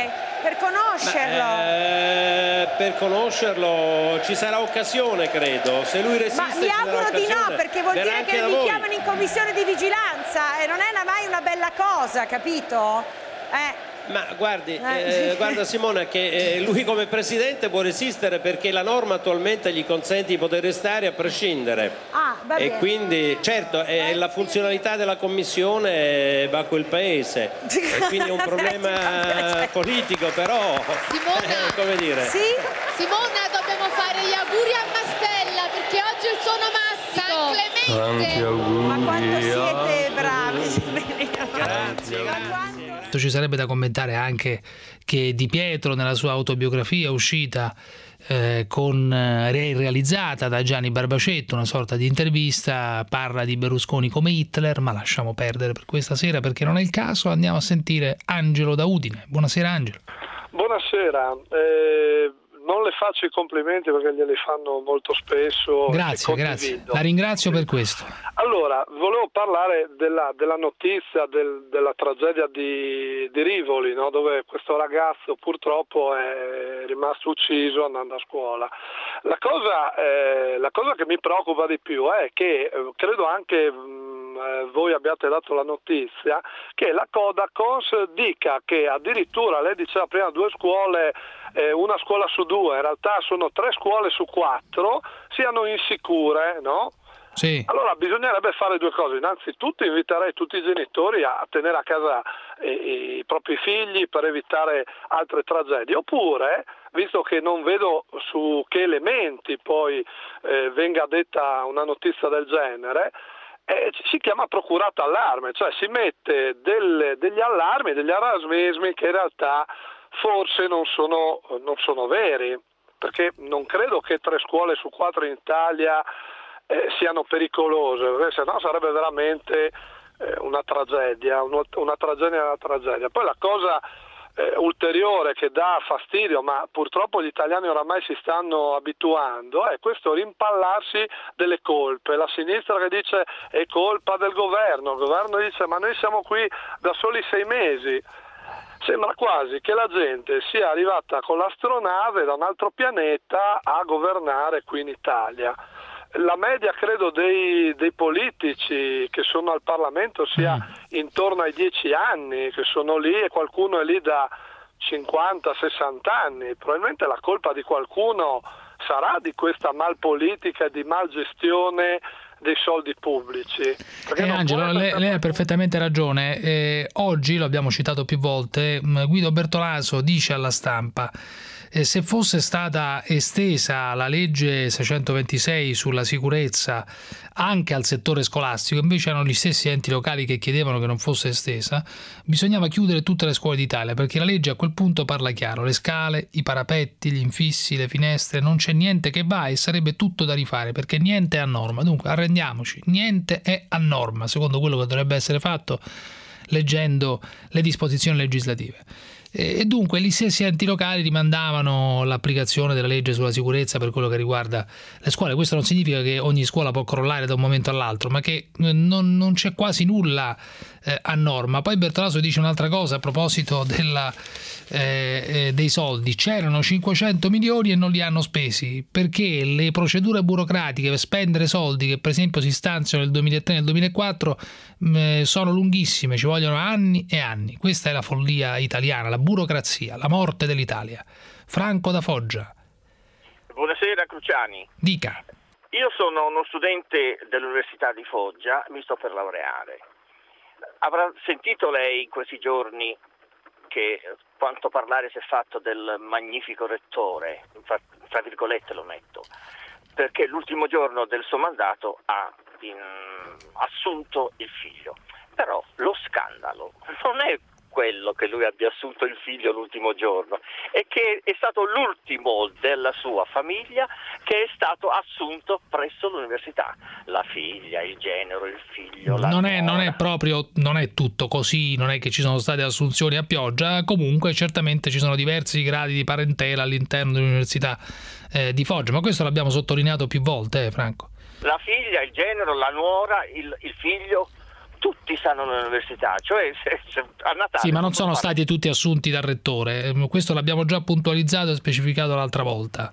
per conoscerlo. Ma, eh, per conoscerlo ci sarà occasione, credo. Se lui resiste, ma mi auguro di no, perché vuol dire che mi chiamano in commissione di vigilanza e non è mai una bella cosa, capito? Eh. Ma guardi, eh, guarda Simona, che eh, lui come presidente può resistere perché la norma attualmente gli consente di poter restare a prescindere. Ah, va bene. E quindi, certo, è la funzionalità della commissione va a quel paese. E quindi è un problema politico, però, Simona, eh, come dire. Sì? Simona, dobbiamo fare gli auguri a Mastella perché oggi è il suo onomastico. San Clemente. Tanti auguri. Ma quanto siete bravi. Grazie, grazie. Ci sarebbe da commentare anche che Di Pietro nella sua autobiografia uscita eh, con eh, realizzata da Gianni Barbacetto, una sorta di intervista, parla di Berlusconi come Hitler, ma lasciamo perdere per questa sera perché non è il caso. Andiamo a sentire Angelo da Udine. Buonasera Angelo. Buonasera. Eh... Non le faccio i complimenti perché glieli fanno molto spesso. Grazie, grazie. La ringrazio per questo. Allora, volevo parlare della, della notizia del, della tragedia di, di Rivoli, no? Dove questo ragazzo purtroppo è rimasto ucciso andando a scuola. La cosa, eh, la cosa che mi preoccupa di più è che, eh, credo anche mh, voi abbiate dato la notizia, che la Codacons dica che addirittura, lei diceva prima, due scuole, eh, una scuola su due, in realtà sono tre scuole su quattro, siano insicure, no? Sì. Allora bisognerebbe fare due cose. Innanzitutto inviterei tutti i genitori a tenere a casa i, i propri figli per evitare altre tragedie, oppure, visto che non vedo su che elementi poi eh, venga detta una notizia del genere, eh, si chiama procurato allarme, cioè si mette delle, degli allarmi, degli allarmismi che in realtà forse non sono, non sono veri, perché non credo che tre scuole su quattro in Italia eh, siano pericolose, perché se no sarebbe veramente eh, una tragedia, una, una tragedia, una tragedia. Poi la cosa eh, ulteriore che dà fastidio, ma purtroppo gli italiani oramai si stanno abituando, è questo rimpallarsi delle colpe. La sinistra che dice è colpa del governo, il governo dice ma noi siamo qui da soli sei mesi. Sembra quasi che la gente sia arrivata con l'astronave da un altro pianeta a governare qui in Italia. La media, credo, dei, dei politici che sono al Parlamento sia intorno ai dieci anni, che sono lì, e qualcuno è lì da cinquanta sessanta anni. Probabilmente la colpa di qualcuno sarà di questa malpolitica e di malgestione dei soldi pubblici. Eh, Angelo, lei, lei ha perfettamente ragione. Eh, oggi, lo abbiamo citato più volte, Guido Bertolaso dice alla Stampa: eh, se fosse stata estesa la legge seicentoventisei sulla sicurezza anche al settore scolastico, invece erano gli stessi enti locali che chiedevano che non fosse estesa, bisognava chiudere tutte le scuole d'Italia, perché la legge a quel punto parla chiaro: le scale, i parapetti, gli infissi, le finestre, non c'è niente che va e sarebbe tutto da rifare, perché niente è a norma. Dunque arrendiamoci, niente è a norma, secondo quello che dovrebbe essere fatto leggendo le disposizioni legislative. E dunque gli stessi enti locali rimandavano l'applicazione della legge sulla sicurezza per quello che riguarda le scuole. Questo non significa che ogni scuola può crollare da un momento all'altro, ma che non, non c'è quasi nulla eh, a norma. Poi Bertolaso dice un'altra cosa a proposito della, eh, eh, dei soldi: c'erano cinquecento milioni e non li hanno spesi perché le procedure burocratiche per spendere soldi che per esempio si stanziano nel duemilatré e nel duemilaquattro mh, sono lunghissime, ci vogliono anni e anni. Questa è la follia italiana, la burocrazia, la morte dell'Italia. Franco da Foggia. Buonasera Cruciani. Dica. Io sono uno studente dell'Università di Foggia, mi sto per laureare. Avrà sentito lei in questi giorni che quanto parlare si è fatto del magnifico rettore, fra, fra virgolette lo metto, perché l'ultimo giorno del suo mandato ha in, assunto il figlio. Però lo scandalo non è quello che lui abbia assunto il figlio l'ultimo giorno, è che è stato l'ultimo della sua famiglia che è stato assunto presso l'università. La figlia, il genero, il figlio, la non è, non è proprio, non è tutto così, non è che ci sono state assunzioni a pioggia. Comunque certamente ci sono diversi gradi di parentela all'interno dell'università eh, di Foggia, ma questo l'abbiamo sottolineato più volte, eh, Franco. La figlia, il genero, la nuora, il, il figlio, tutti stanno all'università, cioè se, se a Natale... Sì, ma non sono stati tutti assunti dal rettore, questo l'abbiamo già puntualizzato e specificato l'altra volta.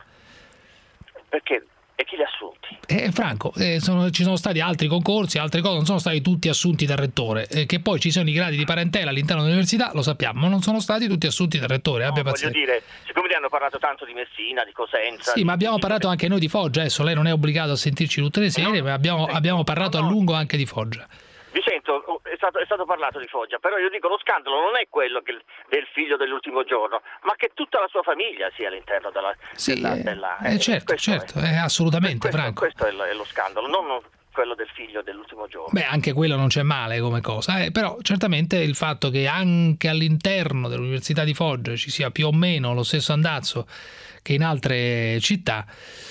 Perché? E chi li ha assunti? Eh, Franco, eh, sono, ci sono stati altri concorsi, altre cose, non sono stati tutti assunti dal rettore, eh, che poi ci sono i gradi di parentela all'interno dell'università, lo sappiamo, ma non sono stati tutti assunti dal rettore, abbia No, pazienza. voglio dire, siccome ne hanno parlato tanto di Messina, di Cosenza... Sì, di... ma abbiamo parlato anche noi di Foggia, adesso lei non è obbligato a sentirci tutte le sere, ma abbiamo, abbiamo parlato a lungo anche di Foggia. Vi sento, è stato, è stato parlato di Foggia, però io dico lo scandalo non è quello che, del figlio dell'ultimo giorno, ma che tutta la sua famiglia sia all'interno della... Sì, della, eh, della eh, certo, certo, è, eh, assolutamente, questo, Franco. Questo è lo, è lo scandalo, non quello del figlio dell'ultimo giorno. Beh, anche quello non c'è male come cosa, eh, però certamente il fatto che anche all'interno dell'Università di Foggia ci sia più o meno lo stesso andazzo che in altre città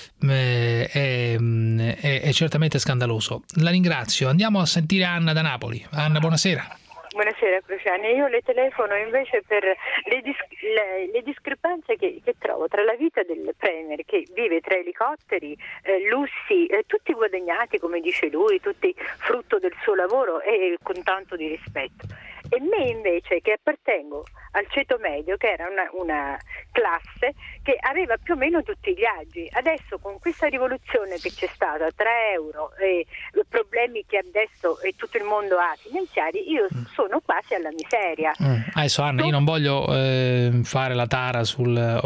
eh, è, è, è certamente scandaloso. La ringrazio. Andiamo a sentire Anna da Napoli. Anna, buonasera. Buonasera Cruciani, io le telefono invece per le, dis- le, le discrepanze che, che trovo tra la vita del Premier che vive tra elicotteri, eh, lussi, eh, tutti guadagnati come dice lui, tutti frutto del suo lavoro e con tanto di rispetto, e me invece che appartengo al ceto medio, che era una, una classe che aveva più o meno tutti gli agi. Adesso con questa rivoluzione che c'è stata, tre euro e problemi che adesso e tutto il mondo ha finanziari, io sono quasi alla miseria. Mm. Adesso Anna, io non voglio eh, fare la tara sul, o,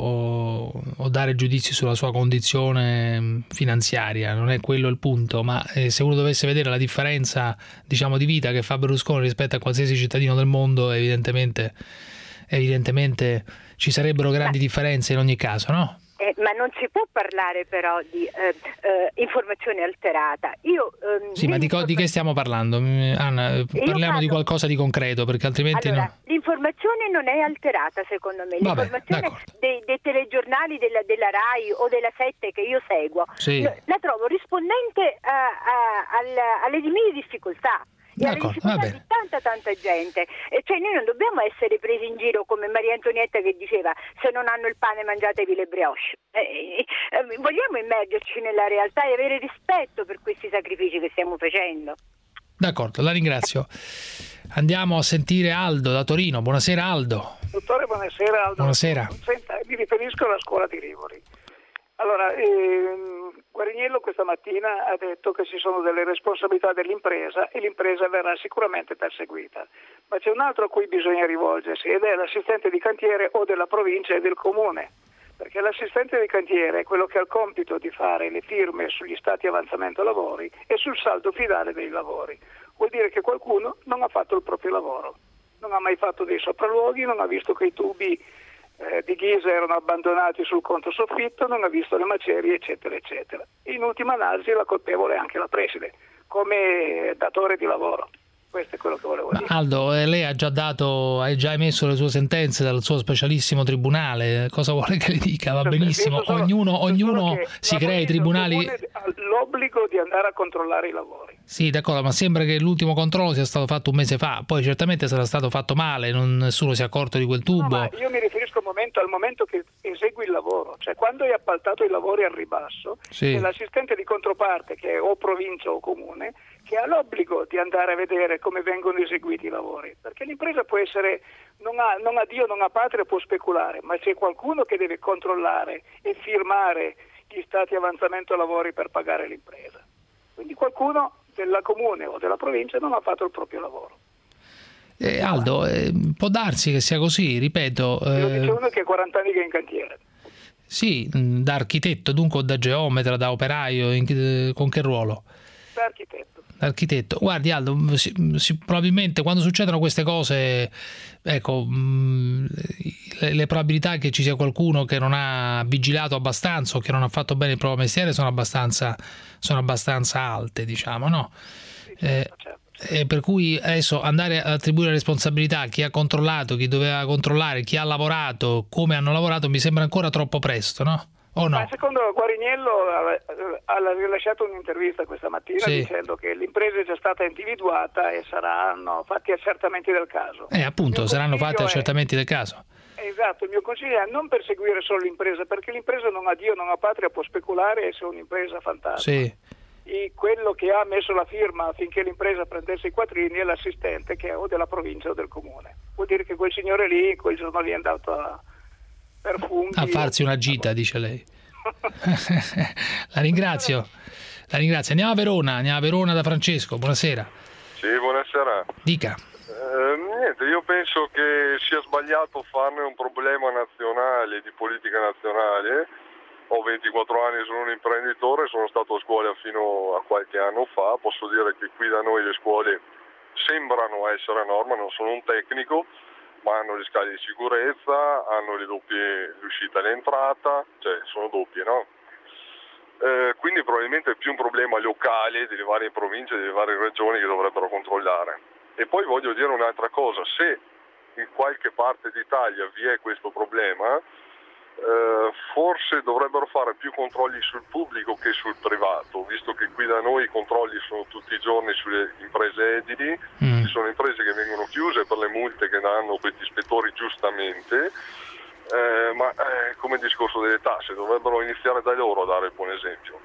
o, o dare giudizi sulla sua condizione finanziaria, non è quello il punto, ma eh, se uno dovesse vedere la differenza, diciamo, di vita che fa Berlusconi rispetto a qualsiasi cittadino del mondo, evidentemente evidentemente ci sarebbero grandi differenze in ogni caso, no? Eh, ma non si può parlare però di eh, eh, informazione alterata. Io, ehm, sì, ma di, co- di che stiamo parlando? Anna, parliamo parlo... di qualcosa di concreto, perché altrimenti allora, no. L'informazione non è alterata secondo me. Vabbè, l'informazione dei, dei telegiornali della, della RAI o della Sette che io seguo, sì, la trovo rispondente a, a, a, alle mie difficoltà. E alle difficoltà di tanta tanta gente, e cioè noi non dobbiamo essere presi in giro come Maria Antonietta che diceva se non hanno il pane mangiatevi le brioche. Eh, eh, vogliamo immergerci nella realtà e avere rispetto per questi sacrifici che stiamo facendo. D'accordo, la ringrazio. Andiamo a sentire Aldo da Torino. Buonasera Aldo. Dottore, buonasera Aldo. Buonasera. Senta, mi riferisco alla scuola di Rivoli. Allora, ehm, Guariniello questa mattina ha detto che ci sono delle responsabilità dell'impresa e l'impresa verrà sicuramente perseguita. Ma c'è un altro a cui bisogna rivolgersi ed è l'assistente di cantiere o della provincia e del comune. Perché l'assistente di cantiere è quello che ha il compito di fare le firme sugli stati avanzamento lavori e sul saldo finale dei lavori. Vuol dire che qualcuno non ha fatto il proprio lavoro. Non ha mai fatto dei sopralluoghi, non ha visto che i tubi Eh, di ghisa erano abbandonati sul conto soffitto, non ha visto le macerie, eccetera, eccetera. In ultima analisi la colpevole è anche la preside, come datore di lavoro. Questo è quello che volevo dire. Aldo, eh, lei ha già dato, ha già emesso le sue sentenze dal suo specialissimo tribunale, cosa vuole che le dica? Va benissimo, solo, ognuno, ognuno si crea i tribunali. Ha l'obbligo di andare a controllare i lavori. Sì, d'accordo, ma sembra che l'ultimo controllo sia stato fatto un mese fa, poi certamente sarà stato fatto male, non, nessuno si è accorto di quel tubo. No, ma io mi riferisco al momento, al momento che esegui il lavoro, cioè quando hai appaltato i lavori al ribasso, sì, è l'assistente di controparte, che è o provincia o comune, che ha l'obbligo di andare a vedere come vengono eseguiti i lavori, perché l'impresa può essere, non ha, non ha Dio, non ha patria, può speculare, ma c'è qualcuno che deve controllare e firmare gli stati avanzamento lavori per pagare l'impresa. Quindi qualcuno della comune o della provincia non ha fatto il proprio lavoro. Eh, Aldo, eh, può darsi che sia così, ripeto. Eh... Lo dice uno che ha quaranta anni che è in cantiere. Sì, da architetto, dunque, o da geometra, da operaio, in, con che ruolo? Da architetto. Architetto, guardi Aldo, si, si, probabilmente quando succedono queste cose, ecco, mh, le, le probabilità che ci sia qualcuno che non ha vigilato abbastanza o che non ha fatto bene il proprio mestiere sono abbastanza, sono abbastanza alte, diciamo, no? Eh, e per cui adesso andare ad attribuire responsabilità a chi ha controllato, chi doveva controllare, chi ha lavorato, come hanno lavorato, mi sembra ancora troppo presto, no? O no? Ma secondo Guariniello ha rilasciato un'intervista questa mattina, sì, dicendo che l'impresa è già stata individuata e saranno fatti accertamenti del caso. Eh, appunto, saranno fatti accertamenti del caso. Esatto, il mio consiglio è a non perseguire solo l'impresa, perché l'impresa non ha Dio, non ha patria, può speculare e essere un'impresa fantasma. Sì. I, quello che ha messo la firma affinché l'impresa prendesse i quattrini è l'assistente, che è o della provincia o del comune. Vuol dire che quel signore lì quel giorno lì è andato a, per funghi a farsi una gita, dice lei. La ringrazio. La ringrazio. Andiamo a Verona, andiamo a Verona da Francesco. Buonasera. Sì, buonasera. Dica. Eh, niente, io penso che sia sbagliato farne un problema nazionale, di politica nazionale. Ho ventiquattro anni, sono un imprenditore, sono stato a scuola fino a qualche anno fa. Posso dire che qui da noi le scuole sembrano essere a norma, non sono un tecnico, ma hanno le scale di sicurezza, hanno le doppie l'uscita e l'entrata, cioè sono doppie, no? Eh, quindi probabilmente è più un problema locale delle varie province, delle varie regioni che dovrebbero controllare. E poi voglio dire un'altra cosa, se in qualche parte d'Italia vi è questo problema, eh, forse dovrebbero fare più controlli sul pubblico che sul privato, visto che qui da noi i controlli sono tutti i giorni sulle imprese edili, mm. ci sono imprese che vengono chiuse per le multe che danno questi ispettori giustamente, eh, ma eh, come il discorso delle tasse, dovrebbero iniziare da loro a dare il buon esempio.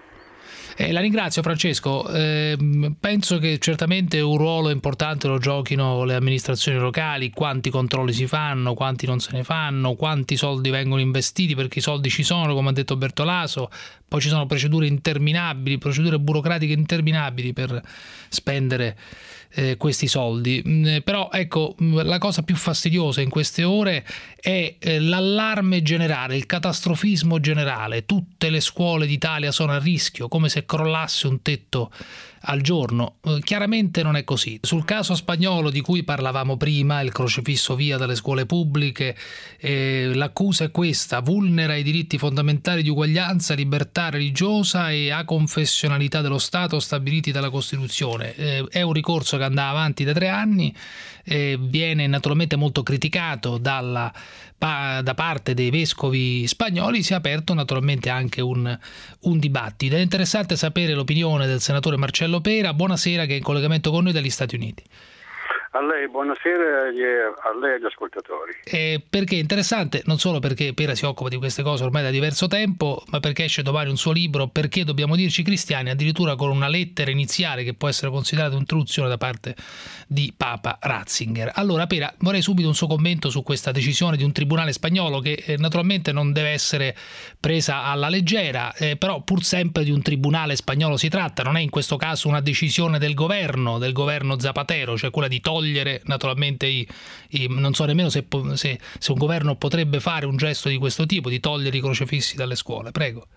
Eh, la ringrazio Francesco, eh, penso che certamente un ruolo importante lo giochino le amministrazioni locali, quanti controlli si fanno, quanti non se ne fanno, quanti soldi vengono investiti, perché i soldi ci sono, come ha detto Bertolaso, poi ci sono procedure interminabili, procedure burocratiche interminabili per spendere eh, questi soldi. Mm, però ecco, la cosa più fastidiosa in queste ore è eh, l'allarme generale, il catastrofismo generale. Tutte le scuole d'Italia sono a rischio, come se crollasse un tetto al giorno. Eh, chiaramente non è così. Sul caso spagnolo di cui parlavamo prima, il crocefisso via dalle scuole pubbliche, eh, l'accusa è questa: vulnera i diritti fondamentali di uguaglianza, libertà religiosa e aconfessionalità dello Stato stabiliti dalla Costituzione. Eh, è un ricorso che andava avanti da tre anni, eh, viene naturalmente molto criticato dalla da parte dei vescovi spagnoli. Si è aperto naturalmente anche un, un dibattito. È interessante sapere l'opinione del senatore Marcello Pera. Buonasera, che è in collegamento con noi dagli Stati Uniti. A lei buonasera e a lei e agli ascoltatori. Eh, perché è interessante non solo perché Pera si occupa di queste cose ormai da diverso tempo, ma perché esce domani un suo libro, Perché dobbiamo dirci cristiani, addirittura con una lettera iniziale che può essere considerata un'introduzione da parte di Papa Ratzinger. Allora Pera, vorrei subito un suo commento su questa decisione di un tribunale spagnolo che eh, naturalmente non deve essere presa alla leggera, eh, però pur sempre di un tribunale spagnolo si tratta, non è in questo caso una decisione del governo, del governo Zapatero, cioè quella di togliere naturalmente i, i, non so nemmeno se, se, se un governo potrebbe fare un gesto di questo tipo, di togliere i crocefissi dalle scuole. Prego.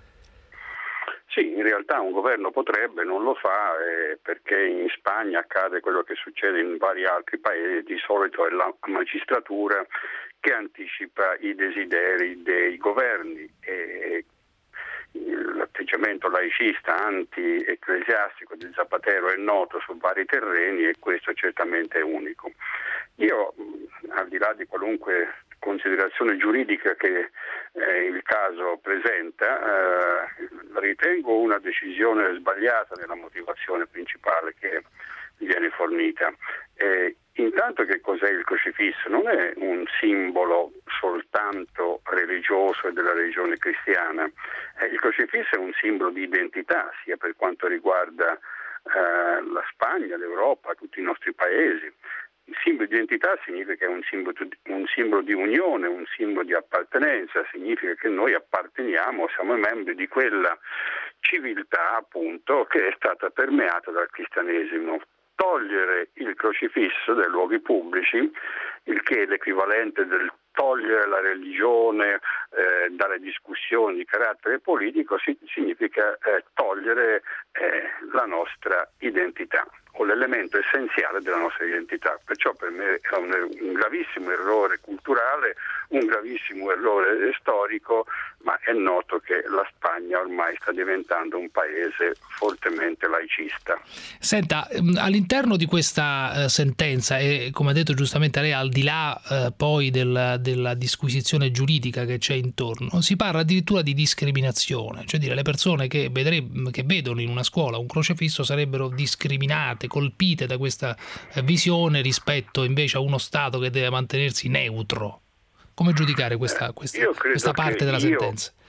Sì, in realtà un governo potrebbe, non lo fa, eh, perché in Spagna accade quello che succede in vari altri paesi. Di solito è la magistratura che anticipa i desideri dei governi e l'atteggiamento laicista anti-ecclesiastico di Zapatero è noto su vari terreni e questo certamente è unico. Io, al di là di qualunque considerazione giuridica che eh, il caso presenta, eh, ritengo una decisione sbagliata nella motivazione principale che viene fornita. Eh, intanto, che cos'è il crocifisso? Non è un simbolo soltanto religioso e della religione cristiana. Eh, il crocifisso è un simbolo di identità, sia per quanto riguarda eh, la Spagna, l'Europa, tutti i nostri paesi. Il simbolo di identità significa che è un simbolo, un simbolo di unione, un simbolo di appartenenza, significa che noi apparteniamo, siamo membri di quella civiltà appunto che è stata permeata dal cristianesimo. Togliere il crocifisso dai luoghi pubblici, il che è l'equivalente del togliere la religione eh, dalle discussioni di carattere politico, si, significa eh, togliere eh, la nostra identità o l'elemento essenziale della nostra identità. Perciò per me è un, un gravissimo errore culturale, un gravissimo errore storico, ma è noto che la Spagna ormai sta diventando un paese fortemente laicista. Senta, all'interno di questa eh, sentenza, e come ha detto giustamente lei, al di là eh, poi del, della disquisizione giuridica che c'è intorno, si parla addirittura di discriminazione, cioè dire le persone che, vedreb- che vedono in una scuola un crocefisso sarebbero discriminate, colpite da questa eh, visione rispetto invece a uno Stato che deve mantenersi neutro. Come giudicare questa, questa, questa parte della io, sentenza?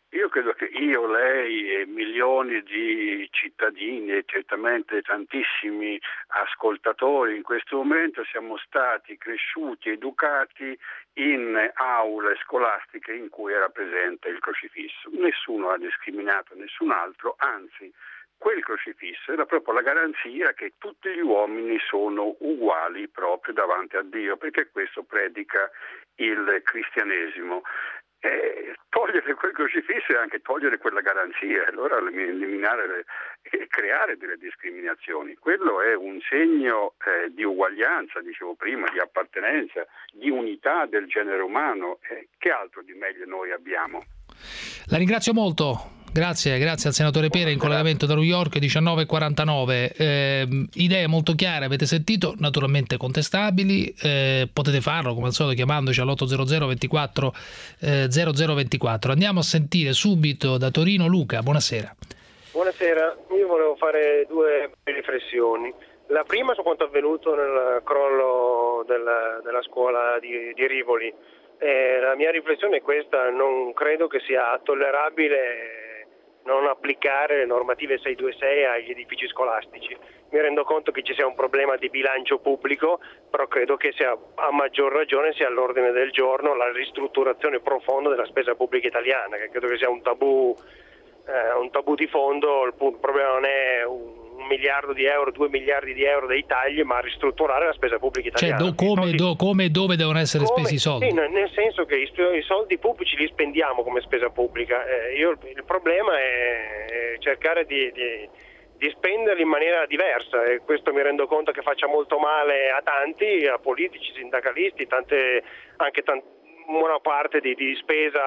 Io credo che io, lei e milioni di cittadini e certamente tantissimi ascoltatori in questo momento siamo stati cresciuti, educati in aule scolastiche in cui era presente il crocifisso. Nessuno ha discriminato nessun altro, anzi quel crocifisso era proprio la garanzia che tutti gli uomini sono uguali proprio davanti a Dio, perché questo predica il cristianesimo. Eh, togliere quel crocifisso è anche togliere quella garanzia, allora eliminare le, e creare delle discriminazioni. Quello è un segno eh, di uguaglianza, dicevo prima, di appartenenza, di unità del genere umano. Eh, che altro di meglio noi abbiamo? La ringrazio molto. Grazie, grazie al senatore Pera in collegamento da New York, diciannove e quarantanove. Eh, idee molto chiare, avete sentito, naturalmente contestabili, eh, potete farlo come al solito chiamandoci all'otto hundred ventiquattro zero zero ventiquattro. Andiamo a sentire subito da Torino Luca, buonasera. Buonasera, io volevo fare due riflessioni. La prima su quanto avvenuto nel crollo della, della scuola di, di Rivoli. Eh, la mia riflessione è questa: non credo che sia tollerabile non applicare le normative sei due sei agli edifici scolastici. Mi rendo conto che ci sia un problema di bilancio pubblico, però credo che sia a maggior ragione sia all'ordine del giorno la ristrutturazione profonda della spesa pubblica italiana, che credo che sia un tabù, eh, un tabù di fondo. Il, il problema non è un un miliardo di euro, due miliardi di euro dei tagli, ma ristrutturare la spesa pubblica italiana. Cioè, do, come, soldi, do, come e dove devono essere come, spesi i soldi? Sì, nel senso che i, i soldi pubblici li spendiamo come spesa pubblica. Eh, io, il problema è cercare di, di, di spenderli in maniera diversa, e questo mi rendo conto che faccia molto male a tanti, a politici, sindacalisti, tante, anche tante buona parte di, di spesa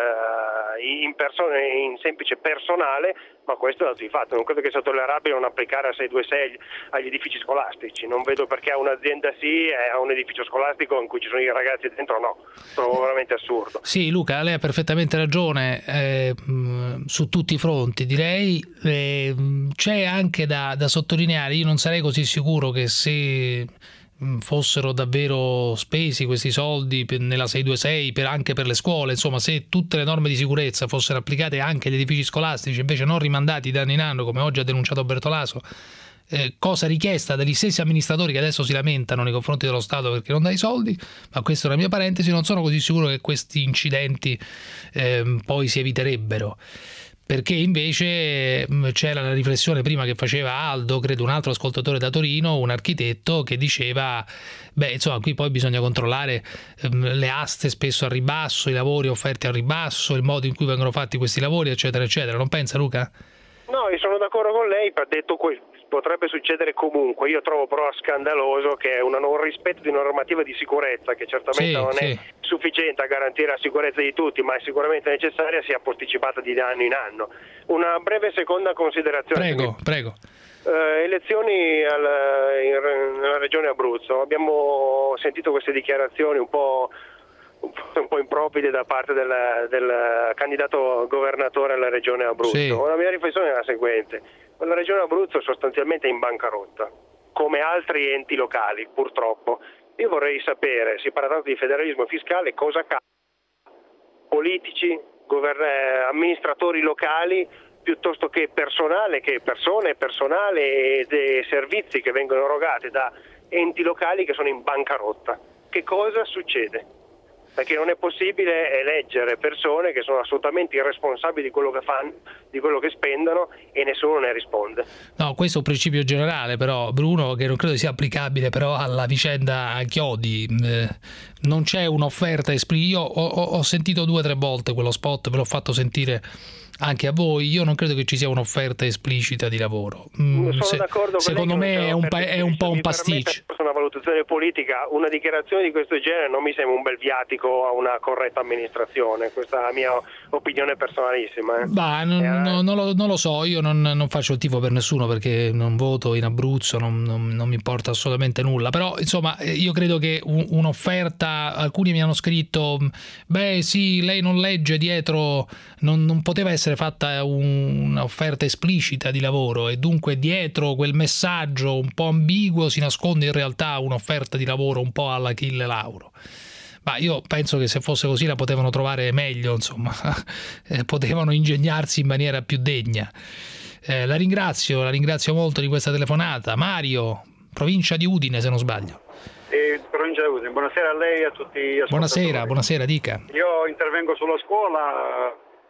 eh, in, persone, in semplice personale, ma questo è dato di fatto. Non credo che sia tollerabile non applicare a sei due sei agli edifici scolastici. Non vedo perché a un'azienda sì e a un edificio scolastico in cui ci sono i ragazzi dentro no. Trovo veramente assurdo. Sì, Luca, lei ha perfettamente ragione eh, su tutti i fronti, direi. Eh, c'è anche da, da sottolineare, io non sarei così sicuro che se fossero davvero spesi questi soldi per, nella sei due sei per, anche per le scuole, insomma, se tutte le norme di sicurezza fossero applicate anche agli edifici scolastici, invece non rimandati di anno in anno, come oggi ha denunciato Bertolaso, eh, cosa richiesta dagli stessi amministratori che adesso si lamentano nei confronti dello Stato perché non dà i soldi, ma questa è una mia parentesi, non sono così sicuro che questi incidenti eh, poi si eviterebbero. Perché invece c'era la riflessione prima che faceva Aldo, credo un altro ascoltatore da Torino, un architetto, che diceva beh insomma qui poi bisogna controllare ehm, le aste spesso a ribasso, i lavori offerti a ribasso, il modo in cui vengono fatti questi lavori, eccetera eccetera. Non pensa, Luca? No, io sono d'accordo con lei, ha detto questo. Potrebbe succedere comunque. Io trovo però scandaloso che un non rispetto di normativa di sicurezza, che certamente sì, non sì. è sufficiente a garantire la sicurezza di tutti, ma è sicuramente necessaria, sia posticipata di anno in anno. Una breve seconda considerazione. Prego, prego. Uh, elezioni al, in, nella regione Abruzzo. Abbiamo sentito queste dichiarazioni un po' un po' improvvide da parte del, del candidato governatore alla regione Abruzzo. Sì. La mia riflessione è la seguente: la regione Abruzzo è sostanzialmente in bancarotta, come altri enti locali, purtroppo. Io vorrei sapere, si parla tanto di federalismo fiscale, cosa accade? Politici, govern- amministratori locali, piuttosto che personale, che persone, personale e dei servizi che vengono erogati da enti locali che sono in bancarotta. Che cosa succede? Perché non è possibile eleggere persone che sono assolutamente irresponsabili di quello che fanno, di quello che spendono, e nessuno ne risponde. No, questo è un principio generale, però, Bruno, che non credo sia applicabile però alla vicenda Chiodi. Eh, non c'è un'offerta esplicita. Io ho, ho sentito due o tre volte quello spot, ve l'ho fatto sentire anche a voi. Io non credo che ci sia un'offerta esplicita di lavoro. Mm, sono se, d'accordo con secondo lei, me è un, pa- è un po' un pasticcio. Una valutazione politica, una dichiarazione di questo genere non mi sembra un bel viatico a una corretta amministrazione. Questa è la mia opinione personalissima. Eh. Bah, non, eh, no, non, lo, non lo so, io non, non faccio il tifo per nessuno perché non voto in Abruzzo, non, non, non mi importa assolutamente nulla, però insomma io credo che un, un'offerta, alcuni mi hanno scritto beh sì, lei non legge dietro, non, non poteva essere fatta un'offerta esplicita di lavoro, e dunque dietro quel messaggio un po' ambiguo si nasconde in realtà un'offerta di lavoro un po' alla Achille Lauro. Ma io penso che se fosse così la potevano trovare meglio, insomma, eh, potevano ingegnarsi in maniera più degna. Eh, la ringrazio, la ringrazio molto di questa telefonata. Mario, provincia di Udine, se non sbaglio. Eh, provincia di Udine. Buonasera a lei e a tutti gli ascoltatori. Buonasera, buonasera, dica. Io intervengo sulla scuola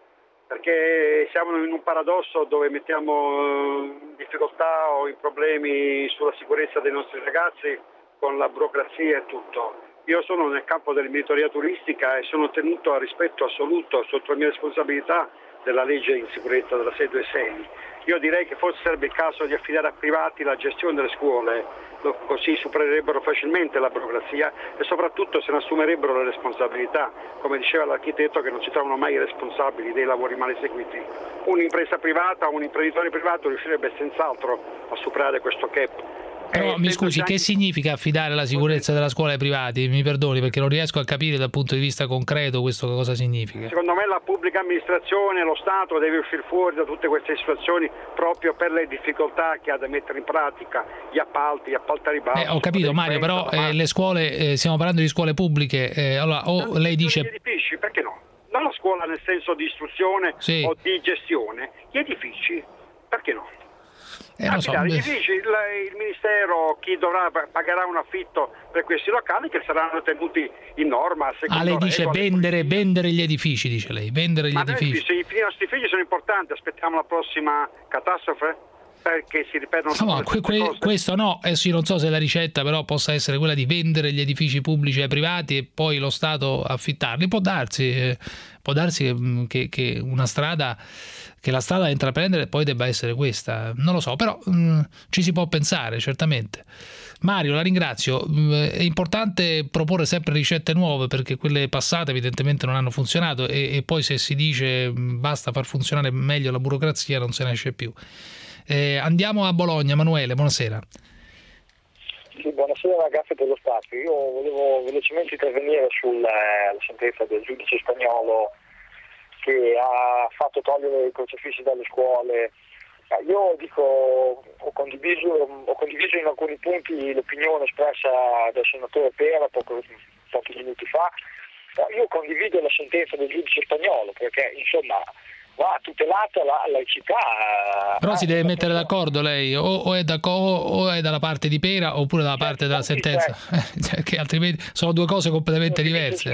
perché siamo in un paradosso dove mettiamo in difficoltà o in problemi sulla sicurezza dei nostri ragazzi con la burocrazia e tutto. Io sono nel campo dell'imprenditoria turistica e sono tenuto a rispetto assoluto sotto la mia responsabilità della legge in sicurezza della sei due sei. Io direi che forse sarebbe il caso di affidare a privati la gestione delle scuole, così supererebbero facilmente la burocrazia e soprattutto se ne assumerebbero le responsabilità. Come diceva l'architetto, che non si trovano mai i responsabili dei lavori mal eseguiti. Un'impresa privata, un imprenditore privato riuscirebbe senz'altro a superare questo gap. Però mi scusi, che significa affidare la sicurezza della scuola ai privati? Mi perdoni, perché non riesco a capire dal punto di vista concreto questo cosa significa. Secondo me la pubblica amministrazione, lo Stato deve uscire fuori da tutte queste situazioni proprio per le difficoltà che ha da mettere in pratica, gli appalti, gli appaltari bassi. Eh, ho capito Mario, però eh, le scuole, eh, stiamo parlando di scuole pubbliche, eh, allora o non lei dice... Gli edifici, perché no? Non la scuola nel senso di istruzione sì. o di gestione, gli edifici, perché no? Eh, lo so. Gli edifici, il, il Ministero, chi dovrà pagherà un affitto per questi locali che saranno tenuti in norma. Ah, lei dice vendere, vendere gli edifici, dice lei, vendere gli Ma edifici. Se i nostri figli sono importanti, aspettiamo la prossima catastrofe perché si ripetono no, tutte que, que, questo no, adesso io non so se la ricetta però possa essere quella di vendere gli edifici pubblici ai privati e poi lo Stato affittarli. Può darsi, eh, può darsi che, che una strada che la strada da intraprendere poi debba essere questa, non lo so, però mh, ci si può pensare certamente. Mario, la ringrazio. È importante proporre sempre ricette nuove perché quelle passate evidentemente non hanno funzionato e, e poi se si dice basta far funzionare meglio la burocrazia non se ne esce più. Eh, andiamo a Bologna. Manuele, buonasera. Sì, buonasera, grazie per lo spazio. Io volevo velocemente intervenire sulla sentenza del giudice spagnolo che ha fatto togliere i crocefissi dalle scuole. Io dico, ho condiviso, ho condiviso in alcuni punti l'opinione espressa dal senatore Pera poco, pochi minuti fa. Io condivido la sentenza del giudice spagnolo perché insomma va tutelata la laicità. Però si deve mettere d'accordo lei, o, o, è da, o è dalla parte di Pera oppure dalla certo, parte della sentenza, cioè, che altrimenti sono due cose completamente diverse.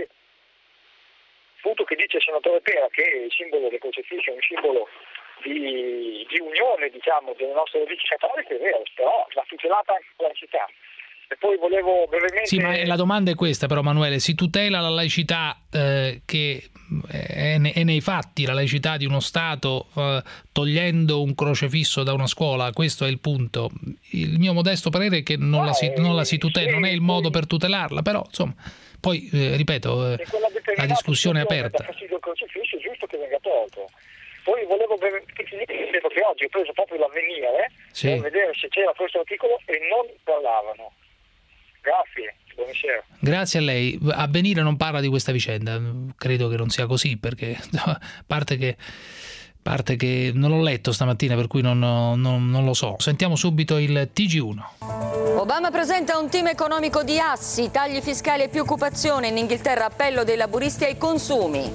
Il punto che dice il senatore Pera che il simbolo del crocifisso è un simbolo di, di unione, diciamo, delle nostre radici cattoliche, è vero, però va tutelata anche la laicità. E poi volevo brevemente... Sì, ma la domanda è questa però Manuele, si tutela la laicità eh, che è, è nei fatti la laicità di uno Stato eh, togliendo un crocefisso da una scuola? Questo è il punto. Il mio modesto parere è che non, no, la, si, non la si tutela, sì, non è il modo per tutelarla, però insomma... Poi, eh, ripeto, eh, la discussione è aperta. Il crocifisso è giusto che venga tolto. Poi volevo brevemente dire che oggi ho preso proprio l'Avvenire sì. per vedere se c'era questo articolo e non parlavano. Grazie, buonasera. Grazie a lei. Avvenire non parla di questa vicenda, credo che non sia così, perché a parte che, parte che non l'ho letto stamattina, per cui non, non, non lo so. Sentiamo subito il T G uno. Obama presenta un team economico di assi, tagli fiscali e più occupazione. In Inghilterra appello dei laburisti ai consumi.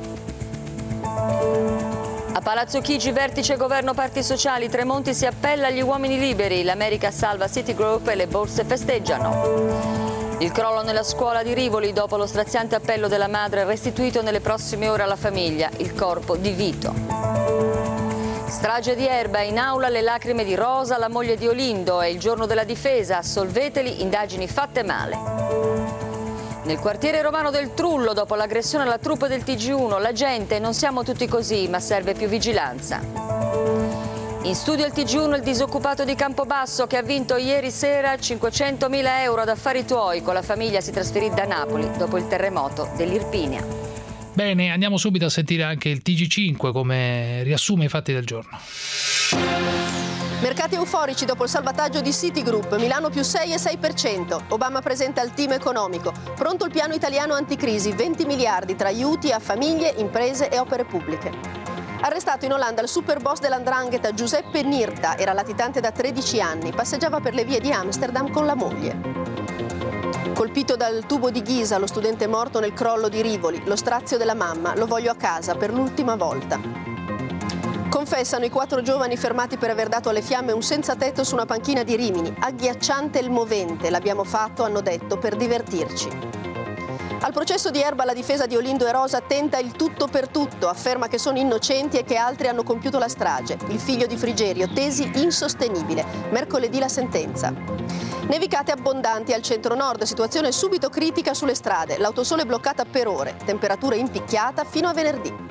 A Palazzo Chigi, vertice governo parti sociali, Tremonti si appella agli uomini liberi, l'America salva Citigroup e le borse festeggiano. Il crollo nella scuola di Rivoli dopo lo straziante appello della madre restituito nelle prossime ore alla famiglia, il corpo di Vito. Strage di Erba, in aula le lacrime di Rosa, la moglie di Olindo, è il giorno della difesa, assolveteli, indagini fatte male. Nel quartiere romano del Trullo, dopo l'aggressione alla troupe del T G uno, la gente, non siamo tutti così, ma serve più vigilanza. In studio il T G uno, il disoccupato di Campobasso che ha vinto ieri sera cinquecentomila euro ad affari tuoi, con la famiglia si trasferì da Napoli dopo il terremoto dell'Irpinia. Bene, andiamo subito a sentire anche il T G cinque come riassume i fatti del giorno. Mercati euforici dopo il salvataggio di Citigroup, Milano più sei virgola sei per cento. Obama presenta il team economico. Pronto il piano italiano anticrisi, venti miliardi tra aiuti a famiglie, imprese e opere pubbliche. Arrestato in Olanda il super boss dell'Andrangheta Giuseppe Nirta, era latitante da tredici anni, passeggiava per le vie di Amsterdam con la moglie. Colpito dal tubo di ghisa, lo studente morto nel crollo di Rivoli. Lo strazio della mamma, lo voglio a casa per l'ultima volta. Confessano i quattro giovani fermati per aver dato alle fiamme un senza tetto su una panchina di Rimini. Agghiacciante il movente, l'abbiamo fatto, hanno detto, per divertirci. Al processo di Erba la difesa di Olindo e Rosa tenta il tutto per tutto, afferma che sono innocenti e che altri hanno compiuto la strage. Il figlio di Frigerio, tesi insostenibile. Mercoledì la sentenza. Nevicate abbondanti al centro-nord, situazione subito critica sulle strade. L'autosole è bloccata per ore, temperatura impicchiata fino a venerdì.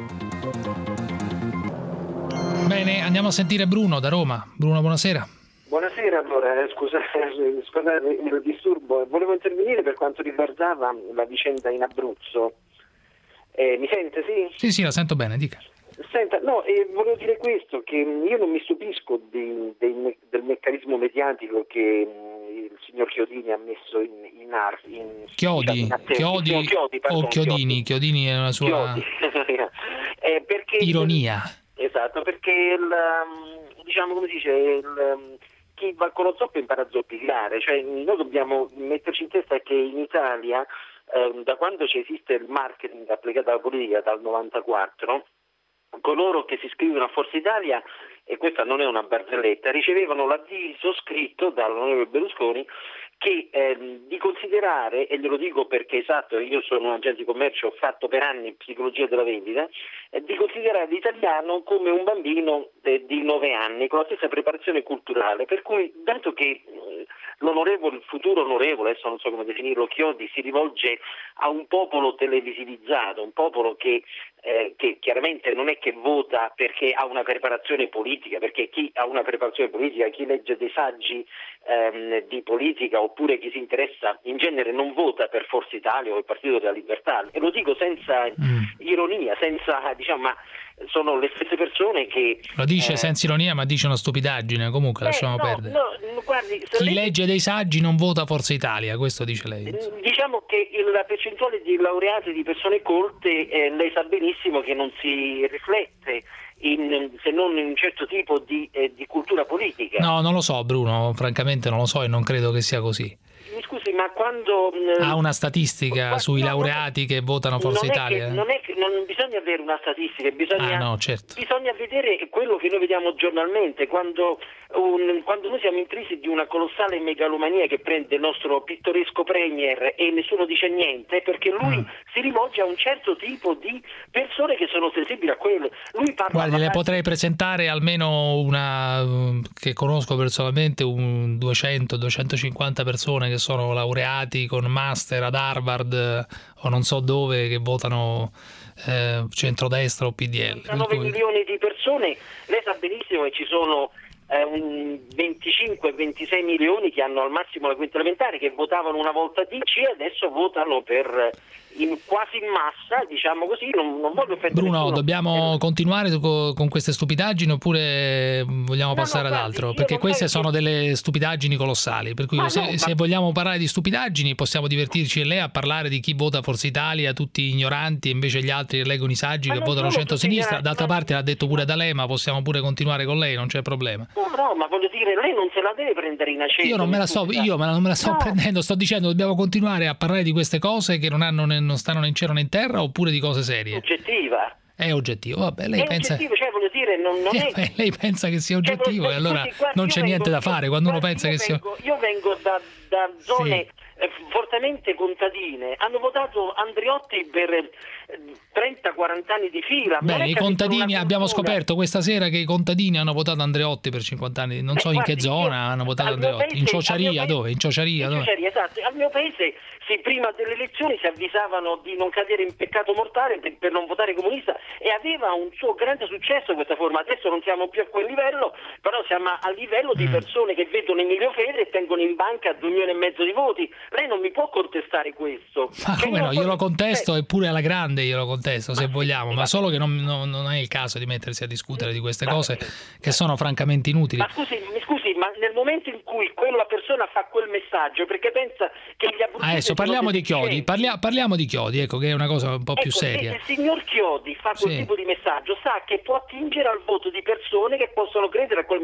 Bene, andiamo a sentire Bruno da Roma. Bruno, buonasera. Buonasera, allora, scusate, scusate il disturbo. Volevo intervenire per quanto riguardava la vicenda in Abruzzo. Eh, mi sente, sì? Sì, sì, la sento bene, dica. Senta, no, eh, volevo dire questo, che io non mi stupisco di, dei, del meccanismo mediatico che mh, il signor Chiodini ha messo in, in arte. In, Chiodi, in Chiodi, no, Chiodi pardon, o Chiodini, Chiodini è una sua eh, perché, ironia. Esatto, perché il, diciamo come si dice, il, chi va con lo zoppo impara a zoppicare, cioè noi dobbiamo metterci in testa che in Italia eh, da quando ci esiste il marketing applicato alla politica dal novantaquattro, coloro che si iscrivono a Forza Italia, e questa non è una barzelletta, ricevevano l'avviso scritto dall'onorevole Berlusconi che eh, di considerare, e glielo dico perché esatto, io sono un agente di commercio, ho fatto per anni psicologia della vendita, eh, di considerare l'italiano come un bambino eh, di nove anni con la stessa preparazione culturale, per cui dato che eh, l'onorevole, il futuro onorevole, adesso non so come definirlo, Chiodi, si rivolge a un popolo televisivizzato, un popolo che, eh, che chiaramente non è che vota perché ha una preparazione politica, perché chi ha una preparazione politica, chi legge dei saggi ehm, di politica oppure chi si interessa in genere non vota per Forza Italia o il Partito della Libertà, e lo dico senza mm. ironia, senza, diciamo, ma sono le stesse persone che... Lo dice eh, senza ironia, ma dice una stupidaggine, comunque eh, lasciamo no, perdere. No, guardi, chi lei... legge dei saggi non vota Forza Italia, questo dice lei. Diciamo che la percentuale di laureati, di persone colte, eh, lei sa benissimo che non si riflette in, se non in un certo tipo di, eh, di cultura politica. No, non lo so Bruno, francamente non lo so e non credo che sia così. Mi scusi, ma quando... Ha una statistica quando, sui laureati no, che votano Forza non Italia? È che, non è che non bisogna avere una statistica, bisogna, ah, no, certo. bisogna vedere quello che noi vediamo giornalmente, quando, un, quando noi siamo intrisi di una colossale megalomania che prende il nostro pittoresco premier e nessuno dice niente, perché lui mm. si rivolge a un certo tipo di persone che sono sensibili a quello. Lui parla Guardi, le parte... potrei presentare almeno una che conosco personalmente, un duecento duecentocinquanta persone che sono laureati con master ad Harvard o non so dove, che votano eh, centrodestra o P D L. nove cui... milioni di persone, lei sa benissimo che ci sono eh, un venticinque ventisei milioni che hanno al massimo la quinta elementare, che votavano una volta D C e adesso votano per in, quasi in massa, diciamo così. Non, non voglio offendere Bruno, nessuno. dobbiamo eh, continuare con, con queste stupidaggini oppure vogliamo no, passare no, ad altro? Perché queste sono che... delle stupidaggini colossali, per cui ma se, no, se ma... vogliamo parlare di stupidaggini possiamo divertirci e lei a parlare di chi vota Forza Italia, tutti ignoranti, e invece gli altri leggono i saggi ma che votano centro-sinistra. D'altra parte l'ha detto pure D'Alema, possiamo pure continuare con lei, non c'è problema. No, no, ma voglio dire, lei non se la deve prendere in aceto. Io non me la sto, io me la, non me la sto no. prendendo, sto dicendo dobbiamo continuare a parlare di queste cose che non hanno non stanno né in cielo né in terra, oppure di cose serie. Oggettiva. È oggettivo, vabbè, lei è pensa oggettivo, cioè voglio dire, non, non è... eh, lei pensa che sia oggettivo cioè, e allora scusi, guarda, non c'è niente vengo, da fare quando guarda, uno pensa che vengo, sia... Io vengo da, da zone sì. eh, fortemente contadine, hanno votato Andreotti per eh, trenta quaranta anni di fila. Bene, i contadini, abbiamo scoperto questa sera che i contadini hanno votato Andreotti per cinquanta anni, non Beh, so in guardi, che zona io, hanno votato Andreotti, paese, in Ciociaria, dove? In Ciociaria, in Ciociaria, esatto. Al mio paese sì, prima delle elezioni si avvisavano di non cadere in peccato mortale per, per non votare comunista, e aveva un suo grande successo questa forma. Adesso non siamo più a quel livello, però siamo a livello di persone che vedono Emilio Fede e tengono in banca due milioni e mezzo di voti. Lei non mi può contestare questo. Ma come no, io lo contesto, eppure alla grande io lo contesto se vogliamo, ma solo che non, non, non è il caso di mettersi a discutere di queste cose che sono francamente inutili. Ma scusi, mi scusi, ma nel momento in cui quella persona fa quel messaggio perché pensa che gli abruzzesi... Adesso parliamo di Chiodi, parlia, parliamo di Chiodi, ecco, che è una cosa un po' ecco, più seria. Se il signor Chiodi fa quel sì. tipo di messaggio, sa che può attingere al voto di persone che possono credere a quel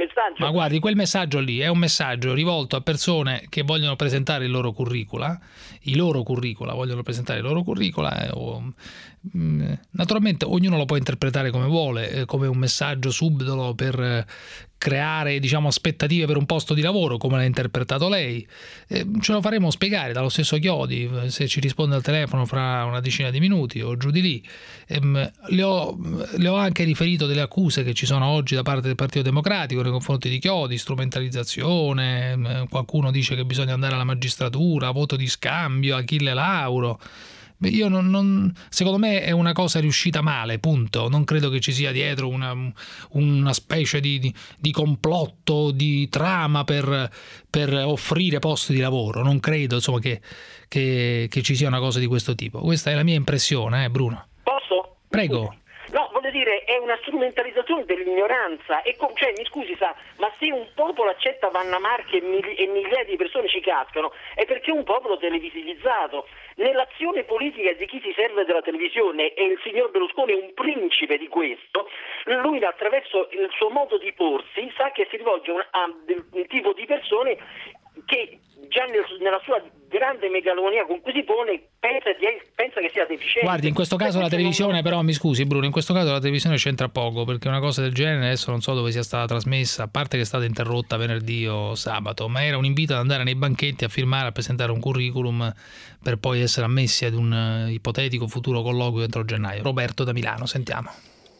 messaggio. Ma guardi, quel messaggio lì è un messaggio rivolto a persone che vogliono presentare il loro curricula, i loro curricula, vogliono presentare il loro curricula, eh, o, mh, naturalmente ognuno lo può interpretare come vuole, eh, come un messaggio subdolo per eh, creare, diciamo, aspettative per un posto di lavoro, come l'ha interpretato lei. Eh, ce lo faremo spiegare dallo stesso Chiodi, se ci risponde al telefono fra una decina di minuti o giù di lì. Eh, le, ho, le ho anche riferito delle accuse che ci sono oggi da parte del Partito Democratico nei confronti di Chiodi, strumentalizzazione, eh, qualcuno dice che bisogna andare alla magistratura, voto di scambio, Achille Lauro. Io non, non, secondo me è una cosa riuscita male, punto. Non credo che ci sia dietro una, una specie di, di, di complotto, di trama per, per offrire posti di lavoro. Non credo, insomma, che, che, che ci sia una cosa di questo tipo. Questa è la mia impressione, eh, Bruno. Posso? Prego. No, voglio dire, è una strumentalizzazione dell'ignoranza. E com- cioè, mi scusi, sa, ma se un popolo accetta Vanna Marchi e, mili- e migliaia di persone ci cascano, è perché è un popolo televisivizzato. Nell'azione politica di chi si serve della televisione, e il signor Berlusconi è un principe di questo, lui attraverso il suo modo di porsi sa che si rivolge a un tipo di persone che già nel, nella sua grande megalomania con cui si pone pensa, di, pensa che sia deficiente. Guardi, in questo caso la televisione, però mi scusi Bruno, in questo caso la televisione c'entra poco, perché una cosa del genere adesso non so dove sia stata trasmessa, a parte che è stata interrotta venerdì o sabato, ma era un invito ad andare nei banchetti a firmare, a presentare un curriculum per poi essere ammessi ad un ipotetico futuro colloquio entro gennaio. Roberto da Milano, sentiamo.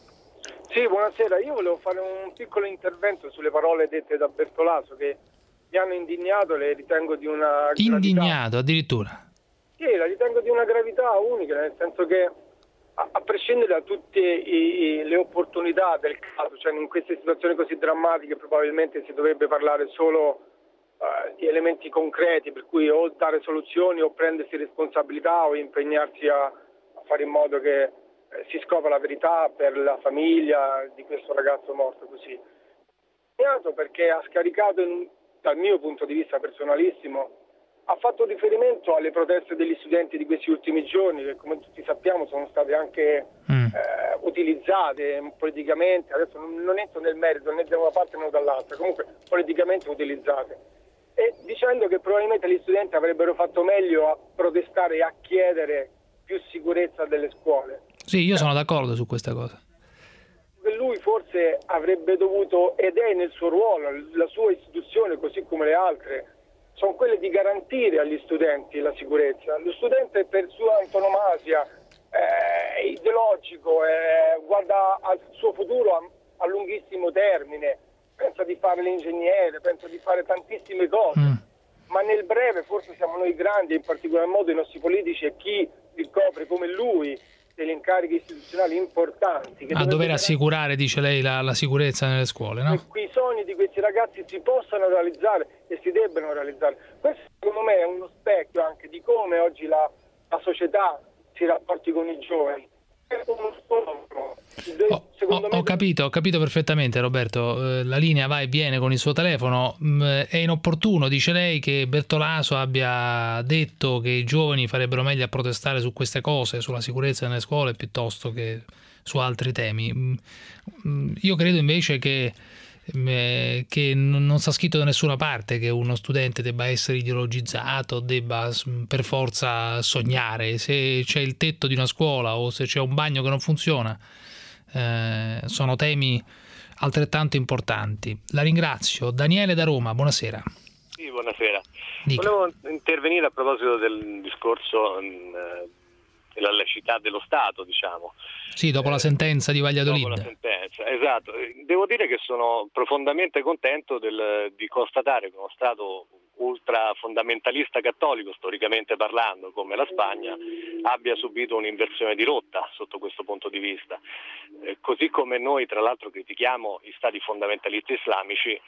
Sì, buonasera, io volevo fare un piccolo intervento sulle parole dette da Bertolaso che mi hanno indignato, le ritengo di una gravità. Indignato addirittura? Sì, la ritengo di una gravità unica, nel senso che a, a prescindere da tutte i, i, le opportunità del caso, cioè in queste situazioni così drammatiche probabilmente si dovrebbe parlare solo uh, di elementi concreti, per cui o dare soluzioni o prendersi responsabilità o impegnarsi a, a fare in modo che eh, si scopra la verità per la famiglia di questo ragazzo morto così. Perché ha scaricato in, dal mio punto di vista personalissimo, ha fatto riferimento alle proteste degli studenti di questi ultimi giorni, che come tutti sappiamo sono state anche mm. eh, utilizzate politicamente, adesso non, non entro nel merito né da una parte né dall'altra, comunque politicamente utilizzate, e dicendo che probabilmente gli studenti avrebbero fatto meglio a protestare e a chiedere più sicurezza delle scuole. Sì, io sono d'accordo su questa cosa. Lui forse avrebbe dovuto, ed è nel suo ruolo, la sua istituzione così come le altre, sono quelle di garantire agli studenti la sicurezza. Lo studente per sua antonomasia è ideologico, è, guarda al suo futuro a, a lunghissimo termine, pensa di fare l'ingegnere, pensa di fare tantissime cose, mm. ma nel breve forse siamo noi grandi, in particolar modo i nostri politici e chi ricopre come lui degli incarichi istituzionali importanti. Che a dover assicurare, dice lei, la, la sicurezza nelle scuole, no? E i sogni di questi ragazzi si possano realizzare e si debbano realizzare. Questo secondo me è uno specchio anche di come oggi la, la società si rapporti con i giovani. È uno scontro. Ho, ho, ho capito, ho capito perfettamente, Roberto. Eh, la linea va e viene con il suo telefono. Mm, è inopportuno, dice lei, che Bertolaso abbia detto che i giovani farebbero meglio a protestare su queste cose, sulla sicurezza nelle scuole, piuttosto che su altri temi. Mm, io credo invece che che non sta scritto da nessuna parte che uno studente debba essere ideologizzato, debba per forza sognare. Se c'è il tetto di una scuola o se c'è un bagno che non funziona, eh, sono temi altrettanto importanti. La ringrazio. Daniele da Roma, buonasera. Sì, buonasera. Dica. Volevo intervenire a proposito del discorso eh, della laicità dello Stato, diciamo. Sì, dopo eh, la sentenza di Valladolid. Dopo la sentenza, esatto. Devo dire che sono profondamente contento del, di constatare che uno Stato ultra fondamentalista cattolico, storicamente parlando, come la Spagna, abbia subito un'inversione di rotta sotto questo punto di vista. Eh, così come noi, tra l'altro, critichiamo gli stati fondamentalisti islamici,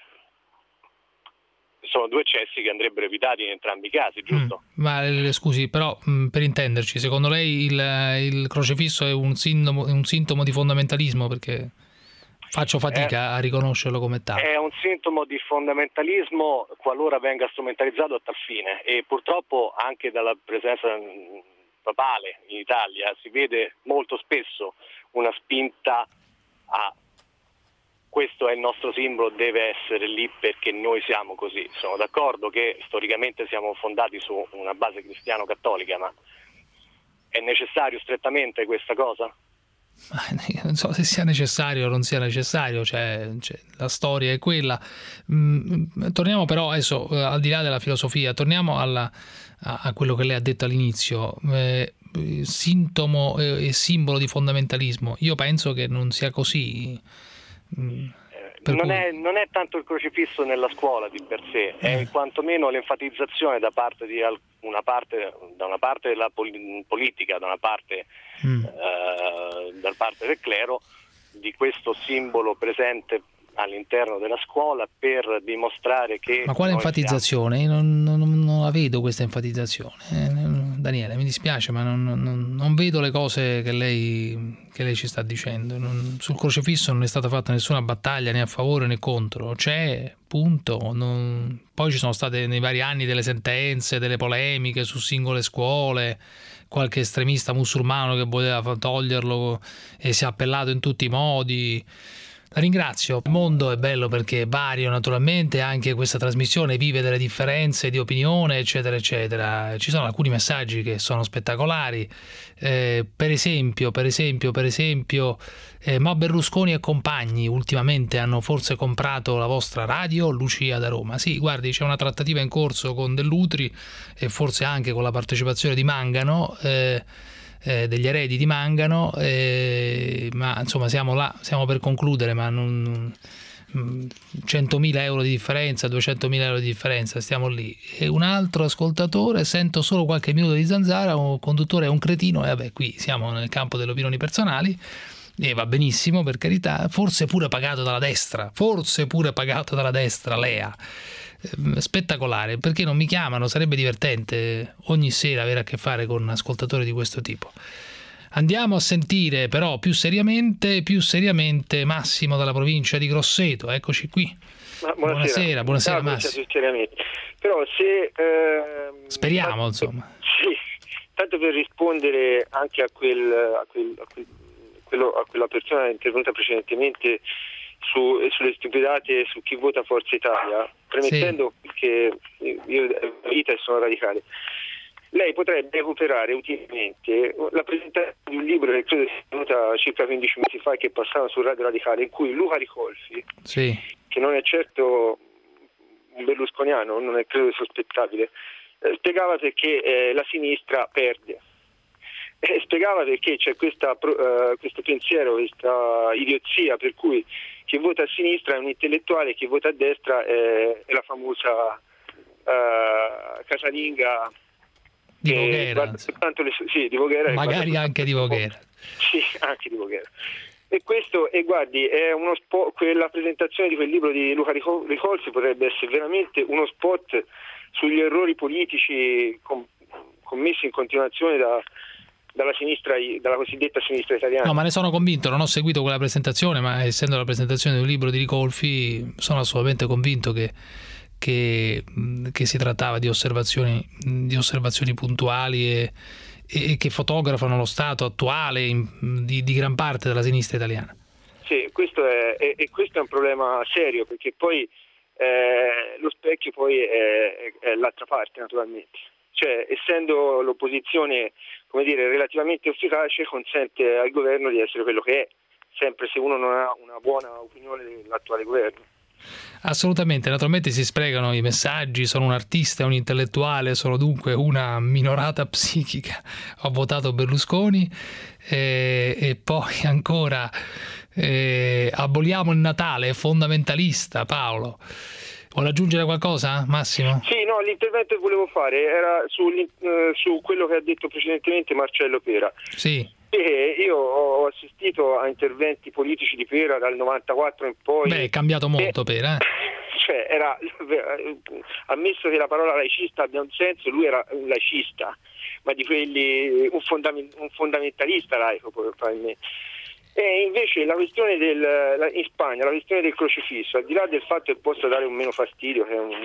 sono due eccessi che andrebbero evitati in entrambi i casi, giusto? Mm, ma scusi, però mh, per intenderci, secondo lei il, il crocefisso è un sintomo, un sintomo di fondamentalismo? Perché faccio fatica è, a riconoscerlo come tale. È un sintomo di fondamentalismo qualora venga strumentalizzato a tal fine, e purtroppo anche dalla presenza papale in Italia si vede molto spesso una spinta a questo è il nostro simbolo, deve essere lì perché noi siamo così. Sono d'accordo che storicamente siamo fondati su una base cristiano-cattolica, ma è necessario strettamente questa cosa? Non so se sia necessario o non sia necessario, cioè, cioè, la storia è quella. Mm, torniamo però adesso, al di là della filosofia, torniamo alla, a, a quello che lei ha detto all'inizio. Eh, sintomo e, e simbolo di fondamentalismo. Io penso che non sia così. Mm. Non, cui... è, non è tanto il crocifisso nella scuola di per sé, è eh. quantomeno l'enfatizzazione da parte di una parte, da una parte della pol- politica, da una parte mm. eh, da parte del clero, di questo simbolo presente all'interno della scuola per dimostrare che... Ma quale enfatizzazione? Siamo... Io non, non, non la vedo questa enfatizzazione. Eh, Daniele, mi dispiace, ma non, non, non vedo le cose che lei, che lei ci sta dicendo. Non, sul crocifisso non è stata fatta nessuna battaglia né a favore né contro. C'è, punto. Non... Poi ci sono state nei vari anni delle sentenze, delle polemiche su singole scuole, qualche estremista musulmano che voleva toglierlo e si è appellato in tutti i modi. La ringrazio. Il mondo è bello perché è vario, naturalmente, anche questa trasmissione vive delle differenze di opinione, eccetera, eccetera. Ci sono alcuni messaggi che sono spettacolari. Eh, per esempio, per esempio, per esempio, eh, ma Berlusconi e compagni ultimamente hanno forse comprato la vostra radio, Lucia da Roma. Sì, guardi, c'è una trattativa in corso con Dell'Utri e forse anche con la partecipazione di Mangano, eh, Eh, degli eredi di Mangano, eh, ma insomma siamo là, siamo per concludere, ma non, non, centomila euro di differenza, duecentomila euro di differenza, stiamo lì. E un altro ascoltatore: sento solo qualche minuto di zanzara, un conduttore è un cretino, e vabbè, qui siamo nel campo delle opinioni personali e va benissimo, per carità, forse pure pagato dalla destra, forse pure pagato dalla destra, Lea. Spettacolare, perché non mi chiamano? Sarebbe divertente ogni sera avere a che fare con ascoltatori di questo tipo. Andiamo a sentire però più seriamente più seriamente Massimo dalla provincia di Grosseto. Eccoci qui. Ma buonasera, buonasera, buonasera Massimo. Però se eh, speriamo, insomma. Sì, tanto per rispondere anche a quel, a quel, a quel quello, a quella persona intervenuta precedentemente su, sulle stupidate su chi vota Forza Italia, premettendo sì. che io vita e sono radicale, lei potrebbe recuperare utilmente la presentazione di un libro che credo sia venuta circa quindici mesi fa e che passava su Radio Radicale, in cui Luca Ricolfi, sì. che non è certo un berlusconiano, non è credo sospettabile, eh, spiegava perché eh, la sinistra perde. E spiegava perché c'è questa, uh, questo pensiero, questa idiozia per cui chi vota a sinistra è un intellettuale, chi vota a destra è, è la famosa uh, casalinga di Voghera, le, sì, di Voghera magari anche di Voghera. Sì, anche di Voghera. E questo, e guardi, è uno spot, quella presentazione di quel libro di Luca Ricolfi potrebbe essere veramente uno spot sugli errori politici com, commessi in continuazione da dalla sinistra, dalla cosiddetta sinistra italiana. No, ma ne sono convinto, non ho seguito quella presentazione, ma essendo la presentazione di un libro di Ricolfi sono assolutamente convinto che, che, che si trattava di osservazioni, di osservazioni puntuali e, e che fotografano lo stato attuale in, di, di gran parte della sinistra italiana. Sì, questo è, è, e questo è un problema serio, perché poi eh, lo specchio poi è, è l'altra parte, naturalmente. Cioè, essendo l'opposizione, come dire, relativamente efficace, consente al governo di essere quello che è, sempre se uno non ha una buona opinione dell'attuale governo. Assolutamente, naturalmente si sprecano i messaggi, sono un artista, un intellettuale, sono dunque una minorata psichica, ho votato Berlusconi e, e poi ancora eh, aboliamo il Natale, è fondamentalista. Paolo, vuole aggiungere qualcosa, Massimo? Sì, no, l'intervento che volevo fare era su, uh, su quello che ha detto precedentemente Marcello Pera. Sì. E io ho assistito a interventi politici di Pera dal novantaquattro in poi. Beh, è cambiato molto e, Pera. Eh? Cioè, era, ammesso che la parola laicista abbia un senso, lui era un laicista, ma di quelli, un, fondament, un fondamentalista laico probabilmente. E invece la questione del, in Spagna, la questione del crocifisso, al di là del fatto che possa dare un meno fastidio, che è un,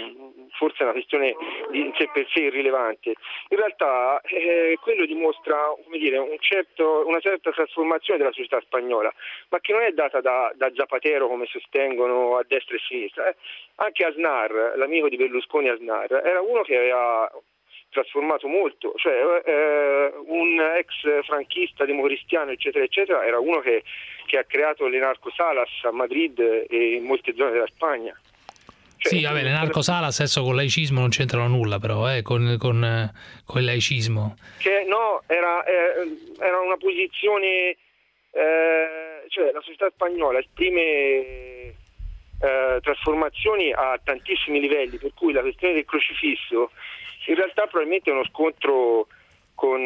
forse è una questione di, in sé per sé irrilevante. In realtà eh, quello dimostra, come dire, un certo, una certa trasformazione della società spagnola, ma che non è data da, da Zapatero, come sostengono a destra e a sinistra. Eh. Anche Aznar, l'amico di Berlusconi Aznar, era uno che aveva trasformato molto, cioè eh, un ex franchista democristiano eccetera eccetera, era uno che, che ha creato le narcosalas a Madrid e in molte zone della Spagna. Cioè, sì, vabbè, le narcosalas adesso con il laicismo non c'entrano nulla, però eh, con, con, con il laicismo. Che no, era, eh, era una posizione, eh, cioè la società spagnola esprime eh, trasformazioni a tantissimi livelli, per cui la questione del crocifisso in realtà probabilmente è uno scontro con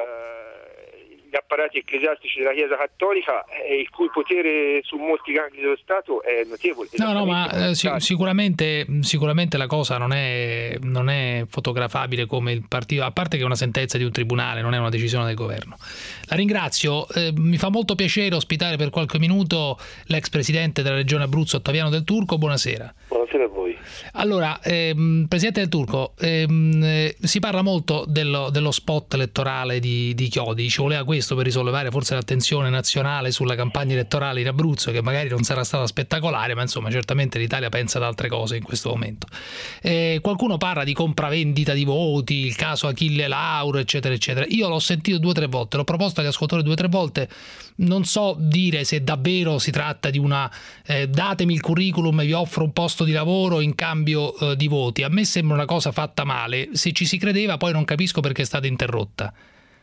uh, gli apparati ecclesiastici della Chiesa Cattolica, eh, il cui potere su molti gangli dello Stato è notevole. No, no, ma eh, sic- sicuramente, sicuramente la cosa non è, non è fotografabile come il partito, a parte che è una sentenza di un tribunale, non è una decisione del governo. La ringrazio, eh, mi fa molto piacere ospitare per qualche minuto l'ex presidente della regione Abruzzo, Ottaviano Del Turco. Buonasera. Buonasera a voi. Allora, ehm, presidente Del Turco, ehm, eh, si parla molto dello, dello spot elettorale di, di Chiodi, ci voleva questo per risollevare forse l'attenzione nazionale sulla campagna elettorale in Abruzzo, che magari non sarà stata spettacolare, ma insomma certamente l'Italia pensa ad altre cose in questo momento. Eh, qualcuno parla di compravendita di voti, il caso Achille Lauro eccetera eccetera. Io l'ho sentito due o tre volte, l'ho proposto agli ascoltatori due o tre volte, non so dire se davvero si tratta di una eh, datemi il curriculum e vi offro un posto di lavoro in cambio eh, di voti. A me sembra una cosa fatta male, se ci si credeva poi non capisco perché è stata interrotta.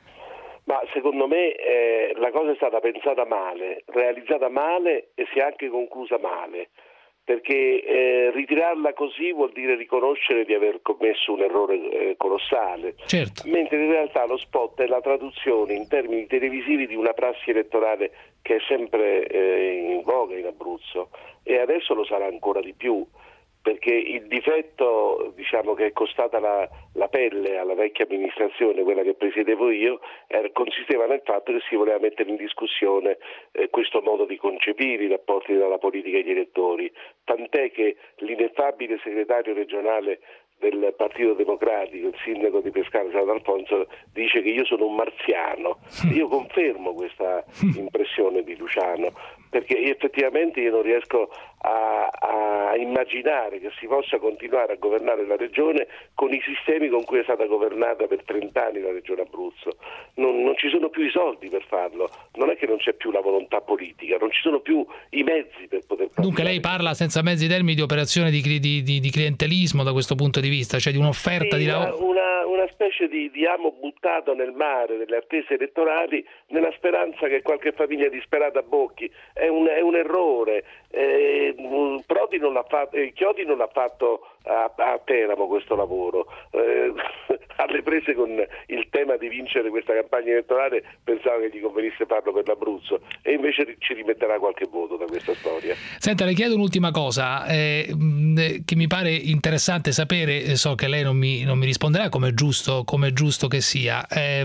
Ma secondo me eh, la cosa è stata pensata male, realizzata male e si è anche conclusa male, perché eh, ritirarla così vuol dire riconoscere di aver commesso un errore eh, colossale, certo. Mentre in realtà lo spot è la traduzione in termini televisivi di una prassi elettorale che è sempre eh, in voga in Abruzzo e adesso lo sarà ancora di più, perché il difetto, diciamo, che è costata la, la pelle alla vecchia amministrazione, quella che presiedevo io, era, consisteva nel fatto che si voleva mettere in discussione eh, questo modo di concepire i rapporti tra la politica e gli elettori, tant'è che l'ineffabile segretario regionale del Partito Democratico, il sindaco di Pescara Sant'Alfonso, dice che io sono un marziano. Io confermo questa impressione di Luciano, perché effettivamente io non riesco a, a immaginare che si possa continuare a governare la regione con i sistemi con cui è stata governata per trent'anni la regione Abruzzo. Non, non ci sono più i soldi per farlo, non è che non c'è più la volontà politica, non ci sono più i mezzi per poter fare. Dunque lei parla senza mezzi termini di operazione di, di, di, di clientelismo da questo punto di vista, cioè di un'offerta sì, di lavoro? Una, una specie di, di amo buttato nel mare delle attese elettorali nella speranza che qualche famiglia disperata bocchi. È un, è un errore. Eh, Prodi non l'ha fatto, eh, Chiodi non l'ha fatto a, a Teramo questo lavoro. Eh, alle prese con il tema di vincere questa campagna elettorale pensava che gli convenisse farlo per l'Abruzzo e invece ci rimetterà qualche voto da questa storia. Senta, le chiedo un'ultima cosa eh, che mi pare interessante sapere, so che lei non mi, non mi risponderà come è giusto, come è giusto che sia. Eh,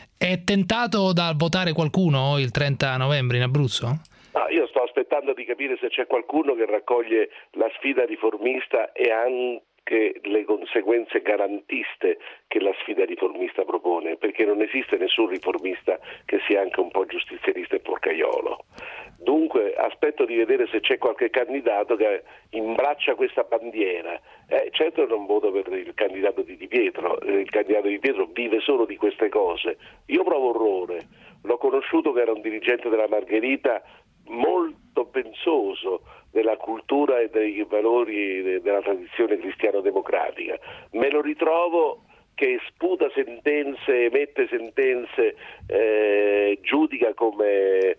è tentato da votare qualcuno il trenta novembre in Abruzzo? No, io sto aspettando di capire se c'è qualcuno che raccoglie la sfida riformista e anche le conseguenze garantiste che la sfida riformista propone, perché non esiste nessun riformista che sia anche un po' giustizialista e porcaiolo. Dunque aspetto di vedere se c'è qualche candidato che imbraccia questa bandiera. Eh, certo non voto per il candidato di Di Pietro, il candidato di Pietro vive solo di queste cose. Io provo orrore, l'ho conosciuto che era un dirigente della Margherita molto pensoso della cultura e dei valori della tradizione cristiano-democratica. Me lo ritrovo che sputa sentenze, emette sentenze, eh, giudica come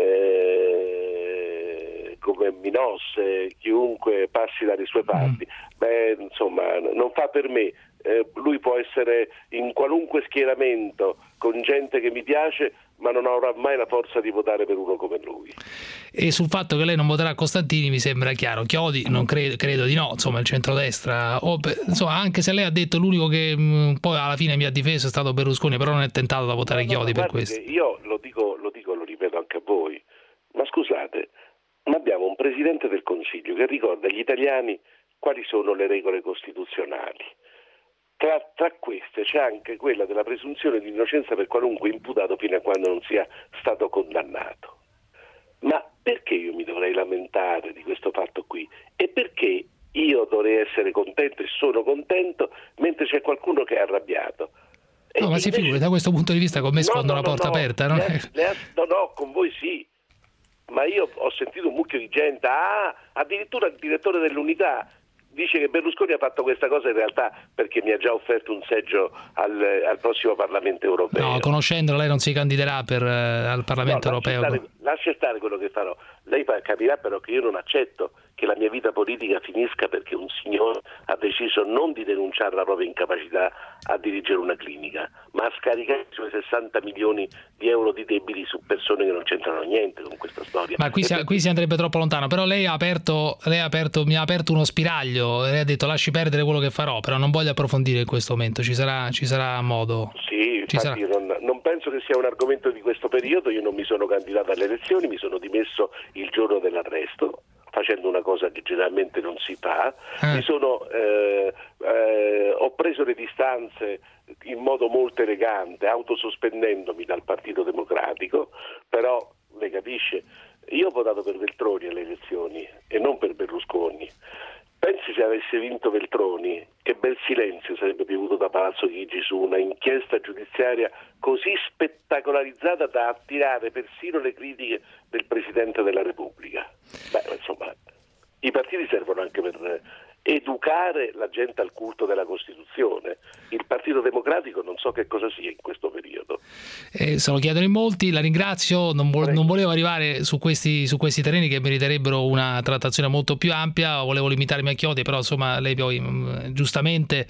eh, come minosse chiunque passi dalle sue parti. Beh, insomma, non fa per me. Eh, lui può essere in qualunque schieramento con gente che mi piace, ma non avrà mai la forza di votare per uno come lui. E sul fatto che lei non voterà Costantini mi sembra chiaro. Chiodi non credo, credo di no, insomma il centrodestra, o, insomma, anche se lei ha detto l'unico che mh, poi alla fine mi ha difeso è stato Berlusconi, però non è tentato da votare no, Chiodi no, per questo. Io lo dico, lo dico, lo ripeto anche a voi, ma scusate, ma abbiamo un Presidente del Consiglio che ricorda agli italiani quali sono le regole costituzionali. Tra, tra queste c'è anche quella della presunzione di innocenza per qualunque imputato fino a quando non sia stato condannato. Ma perché io mi dovrei lamentare di questo fatto qui? E perché io dovrei essere contento e sono contento mentre c'è qualcuno che è arrabbiato? No, e ma si figuri, da questo punto di vista con me sfondo no, una porta no, aperta. Non le, è... le, no, no, con voi sì. Ma io ho sentito un mucchio di gente, ah, addirittura il direttore dell'Unità dice che Berlusconi ha fatto questa cosa in realtà perché mi ha già offerto un seggio al, al prossimo Parlamento europeo. No, conoscendolo lei non si candiderà per, eh, al Parlamento no, europeo. Lascia stare, lascia stare quello che farò. Lei capirà però che io non accetto che la mia vita politica finisca perché un signore ha deciso non di denunciare la propria incapacità a dirigere una clinica, ma a scaricare i suoi sessanta milioni di euro di debiti su persone che non c'entrano niente con questa storia. Ma qui si, qui si andrebbe troppo lontano, però lei ha aperto, lei ha aperto, mi ha aperto uno spiraglio, lei ha detto lasci perdere quello che farò, però non voglio approfondire in questo momento, ci sarà, ci sarà modo. Sì, ci infatti sarà. Non, non penso che sia un argomento di questo periodo, io non mi sono candidato alle elezioni, mi sono dimesso il giorno dell'arresto, facendo una cosa che generalmente non si fa, eh. mi sono, eh, eh, ho preso le distanze in modo molto elegante, autosospendendomi dal Partito Democratico, però lei capisce, io ho votato per Veltroni alle elezioni e non per Berlusconi. Pensi se avesse vinto Veltroni, che bel silenzio sarebbe piovuto da Palazzo Chigi su una inchiesta giudiziaria così spettacolarizzata da attirare persino le critiche del Presidente della Repubblica. Beh, insomma, i partiti servono anche per educare la gente al culto della Costituzione. Il Partito Democratico non so che cosa sia in questo periodo. Eh, se lo chiedono in molti, la ringrazio, non, vo- non volevo arrivare su questi, su questi terreni che meriterebbero una trattazione molto più ampia, volevo limitarmi a Chiodi, però insomma lei poi mh, giustamente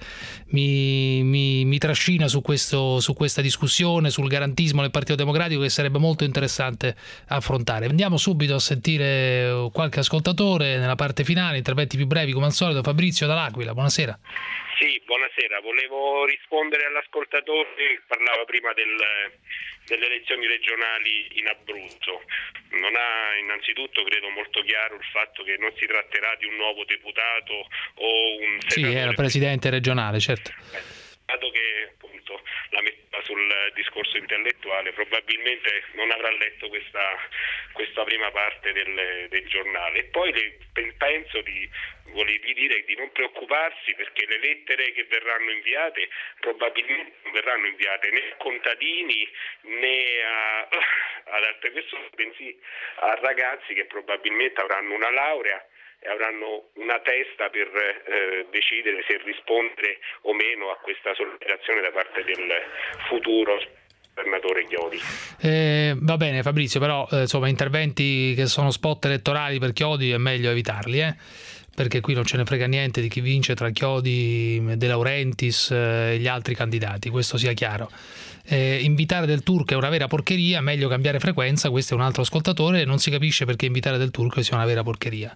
mi, mi, mi trascina su, questo, su questa discussione sul garantismo del Partito Democratico che sarebbe molto interessante affrontare. Andiamo subito a sentire qualche ascoltatore nella parte finale, interventi più brevi come al solito. Fabrizio dall'Aquila, buonasera. Sì, buonasera. Volevo rispondere all'ascoltatore che parlava prima del, delle elezioni regionali in Abruzzo. Non ha innanzitutto, credo, molto chiaro il fatto che non si tratterà di un nuovo deputato o un senatore. Sì, era presidente regionale, certo. Dato che appunto la metteva sul discorso intellettuale, probabilmente non avrà letto questa, questa prima parte del, del giornale. E poi le, penso di volevi dire di non preoccuparsi perché le lettere che verranno inviate probabilmente non verranno inviate né a contadini né a, ad altre persone, bensì a ragazzi che probabilmente avranno una laurea e avranno una testa per eh, decidere se rispondere o meno a questa sollecitazione da parte del futuro governatore Chiodi. Eh, va bene Fabrizio, però eh, insomma interventi che sono spot elettorali per Chiodi è meglio evitarli, eh? Perché qui non ce ne frega niente di chi vince tra Chiodi, De Laurentiis e gli altri candidati, questo sia chiaro. Eh, invitare Del Turco è una vera porcheria, meglio cambiare frequenza, questo è un altro ascoltatore, non si capisce perché invitare Del Turco sia una vera porcheria.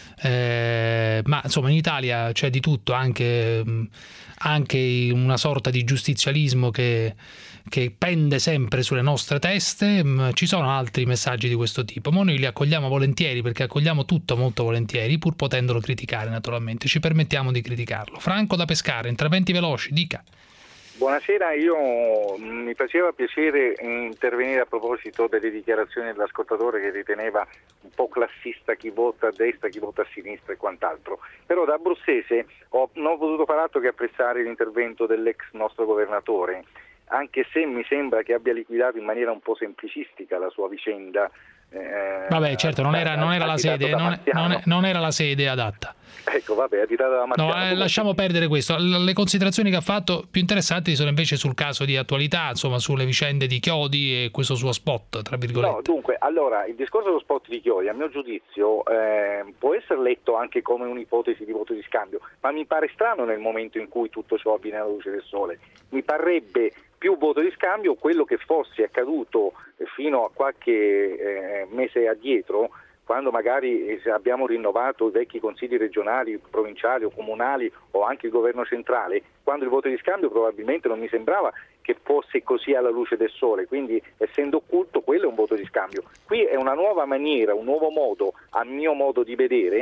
Eh, ma insomma in Italia c'è di tutto, anche, anche una sorta di giustizialismo che, che pende sempre sulle nostre teste. Ci sono altri messaggi di questo tipo, ma noi li accogliamo volentieri perché accogliamo tutto molto volentieri, pur potendolo criticare naturalmente, ci permettiamo di criticarlo. Franco da Pescara, interventi veloci, dica. Buonasera, io mi faceva piacere intervenire a proposito delle dichiarazioni dell'ascoltatore che riteneva un po' classista chi vota a destra, chi vota a sinistra e quant'altro, però da abruzzese ho, non ho potuto far altro che apprezzare l'intervento dell'ex nostro governatore, anche se mi sembra che abbia liquidato in maniera un po' semplicistica la sua vicenda. Eh, vabbè, certo, non era, non era la sede, non, non, non era la sede adatta. Ecco, vabbè, additata da Marziano. No, eh, lasciamo perdere questo. Le considerazioni che ha fatto più interessanti sono invece sul caso di attualità, insomma, sulle vicende di Chiodi e questo suo spot, tra virgolette. No, dunque, allora, il discorso dello spot di Chiodi, a mio giudizio, eh, può essere letto anche come un'ipotesi di voto di scambio, ma mi pare strano nel momento in cui tutto ciò avviene alla luce del sole. Mi parrebbe più voto di scambio quello che fosse accaduto fino a qualche eh, mese addietro, quando magari abbiamo rinnovato i vecchi consigli regionali, provinciali o comunali o anche il governo centrale, quando il voto di scambio probabilmente non mi sembrava che fosse così alla luce del sole, quindi essendo occulto quello è un voto di scambio. Qui è una nuova maniera, un nuovo modo, a mio modo di vedere,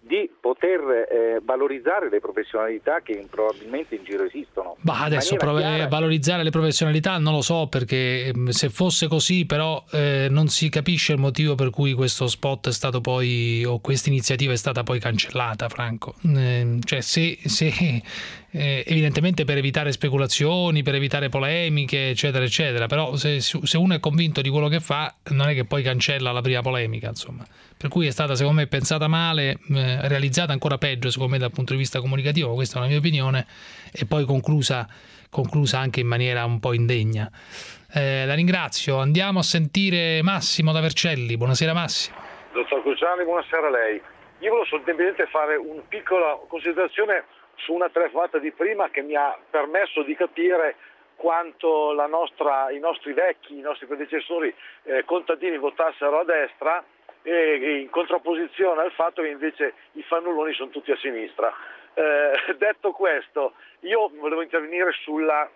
di poter eh, valorizzare le professionalità che probabilmente in giro esistono. Ma adesso prov- chiara... valorizzare le professionalità non lo so, perché se fosse così però eh, non si capisce il motivo per cui questo spot è stato poi, o questa iniziativa è stata poi cancellata, Franco. Eh, cioè se, se eh, evidentemente per evitare speculazioni, per evitare polemiche, eccetera eccetera, però se, se uno è convinto di quello che fa non è che poi cancella la prima polemica, insomma. Per cui è stata, secondo me, pensata male, eh, realizzata ancora peggio, secondo me, dal punto di vista comunicativo, questa è la mia opinione, e poi conclusa, conclusa anche in maniera un po' indegna. Eh, la ringrazio. Andiamo a sentire Massimo da Vercelli. Buonasera Massimo. Dottor Cruciani, buonasera a lei. Io volevo semplicemente fare una piccola considerazione su una telefonata di prima che mi ha permesso di capire quanto la nostra, i nostri vecchi, i nostri predecessori eh, contadini votassero a destra, e in contrapposizione al fatto che invece i fannulloni sono tutti a sinistra. Eh, detto questo, io volevo intervenire sulla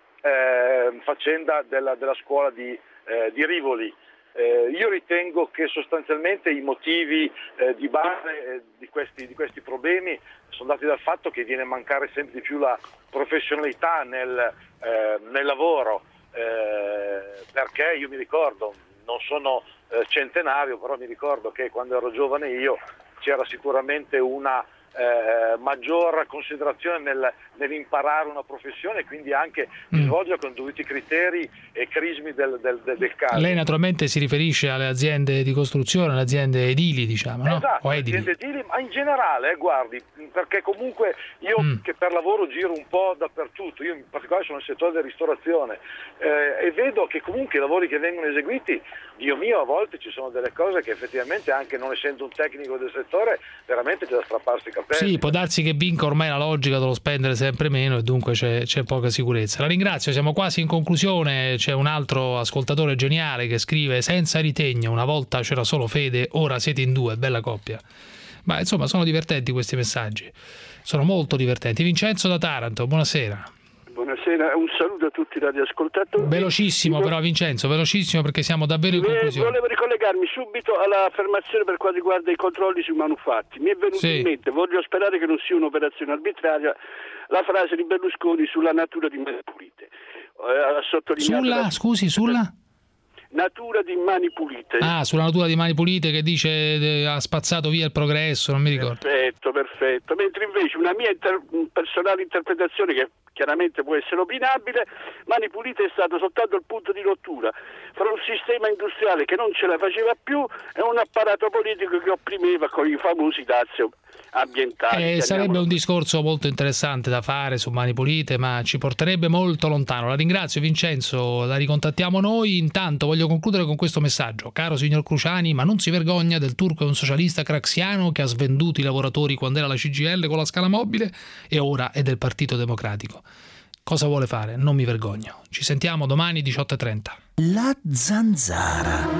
eh, faccenda della, della scuola di, eh, di Rivoli. Eh, io ritengo che sostanzialmente i motivi eh, di base eh, di, questi, di questi problemi sono dati dal fatto che viene a mancare sempre di più la professionalità nel, eh, nel lavoro, eh, perché io mi ricordo, non sono eh, centenario, però mi ricordo che quando ero giovane io c'era sicuramente una eh, maggior considerazione nel, nell'imparare una professione e quindi anche mm. svolgere con dovuti criteri e crismi del, del, del, del caso. Lei naturalmente si riferisce alle aziende di costruzione, alle aziende edili, diciamo, no? Esatto, o edili. aziende edili, ma in generale, eh, guardi, perché comunque io mm. che per lavoro giro un po' dappertutto, io in particolare sono nel settore della ristorazione eh, e vedo che comunque i lavori che vengono eseguiti, Dio mio, a volte ci sono delle cose che effettivamente, anche non essendo un tecnico del settore, veramente c'è da strapparsi i capelli. Sì, può darsi che vinca ormai la logica dello spendere sempre meno e dunque c'è, c'è poca sicurezza. La ringrazio, siamo quasi in conclusione. C'è un altro ascoltatore geniale che scrive: senza ritegno, una volta c'era solo fede, ora siete in due, bella coppia. Ma insomma sono divertenti questi messaggi, sono molto divertenti. Vincenzo da Taranto, buonasera. Buonasera, un saluto a tutti i radioascoltatori. Velocissimo però Vincenzo, velocissimo perché siamo davvero in conclusione. Volevo ricollegarmi subito all'affermazione per quanto riguarda i controlli sui manufatti. Mi è venuto sì. in mente, voglio sperare che non sia un'operazione arbitraria, la frase di Berlusconi sulla natura di Mani Pulite. Eh, sulla, la... scusi, sulla? Natura di Mani Pulite. Ah, sulla natura di Mani Pulite che dice eh, ha spazzato via il progresso, non mi ricordo. Perfetto, perfetto. Mentre invece una mia inter- personale interpretazione, che chiaramente può essere opinabile, Mani Pulite è stato soltanto il punto di rottura fra un sistema industriale che non ce la faceva più e un apparato politico che opprimeva con i famosi dazi ambientali. Eh, sarebbe un discorso molto interessante da fare su Mani Pulite, ma ci porterebbe molto lontano. La ringrazio Vincenzo, la ricontattiamo noi. Intanto voglio concludere con questo messaggio: caro signor Cruciani, ma non si vergogna del turco è un socialista craxiano che ha svenduto i lavoratori quando era la C G I L con la scala mobile e ora è del Partito Democratico. Cosa vuole fare? Non mi vergogno. Ci sentiamo domani diciotto e trenta. La Zanzara.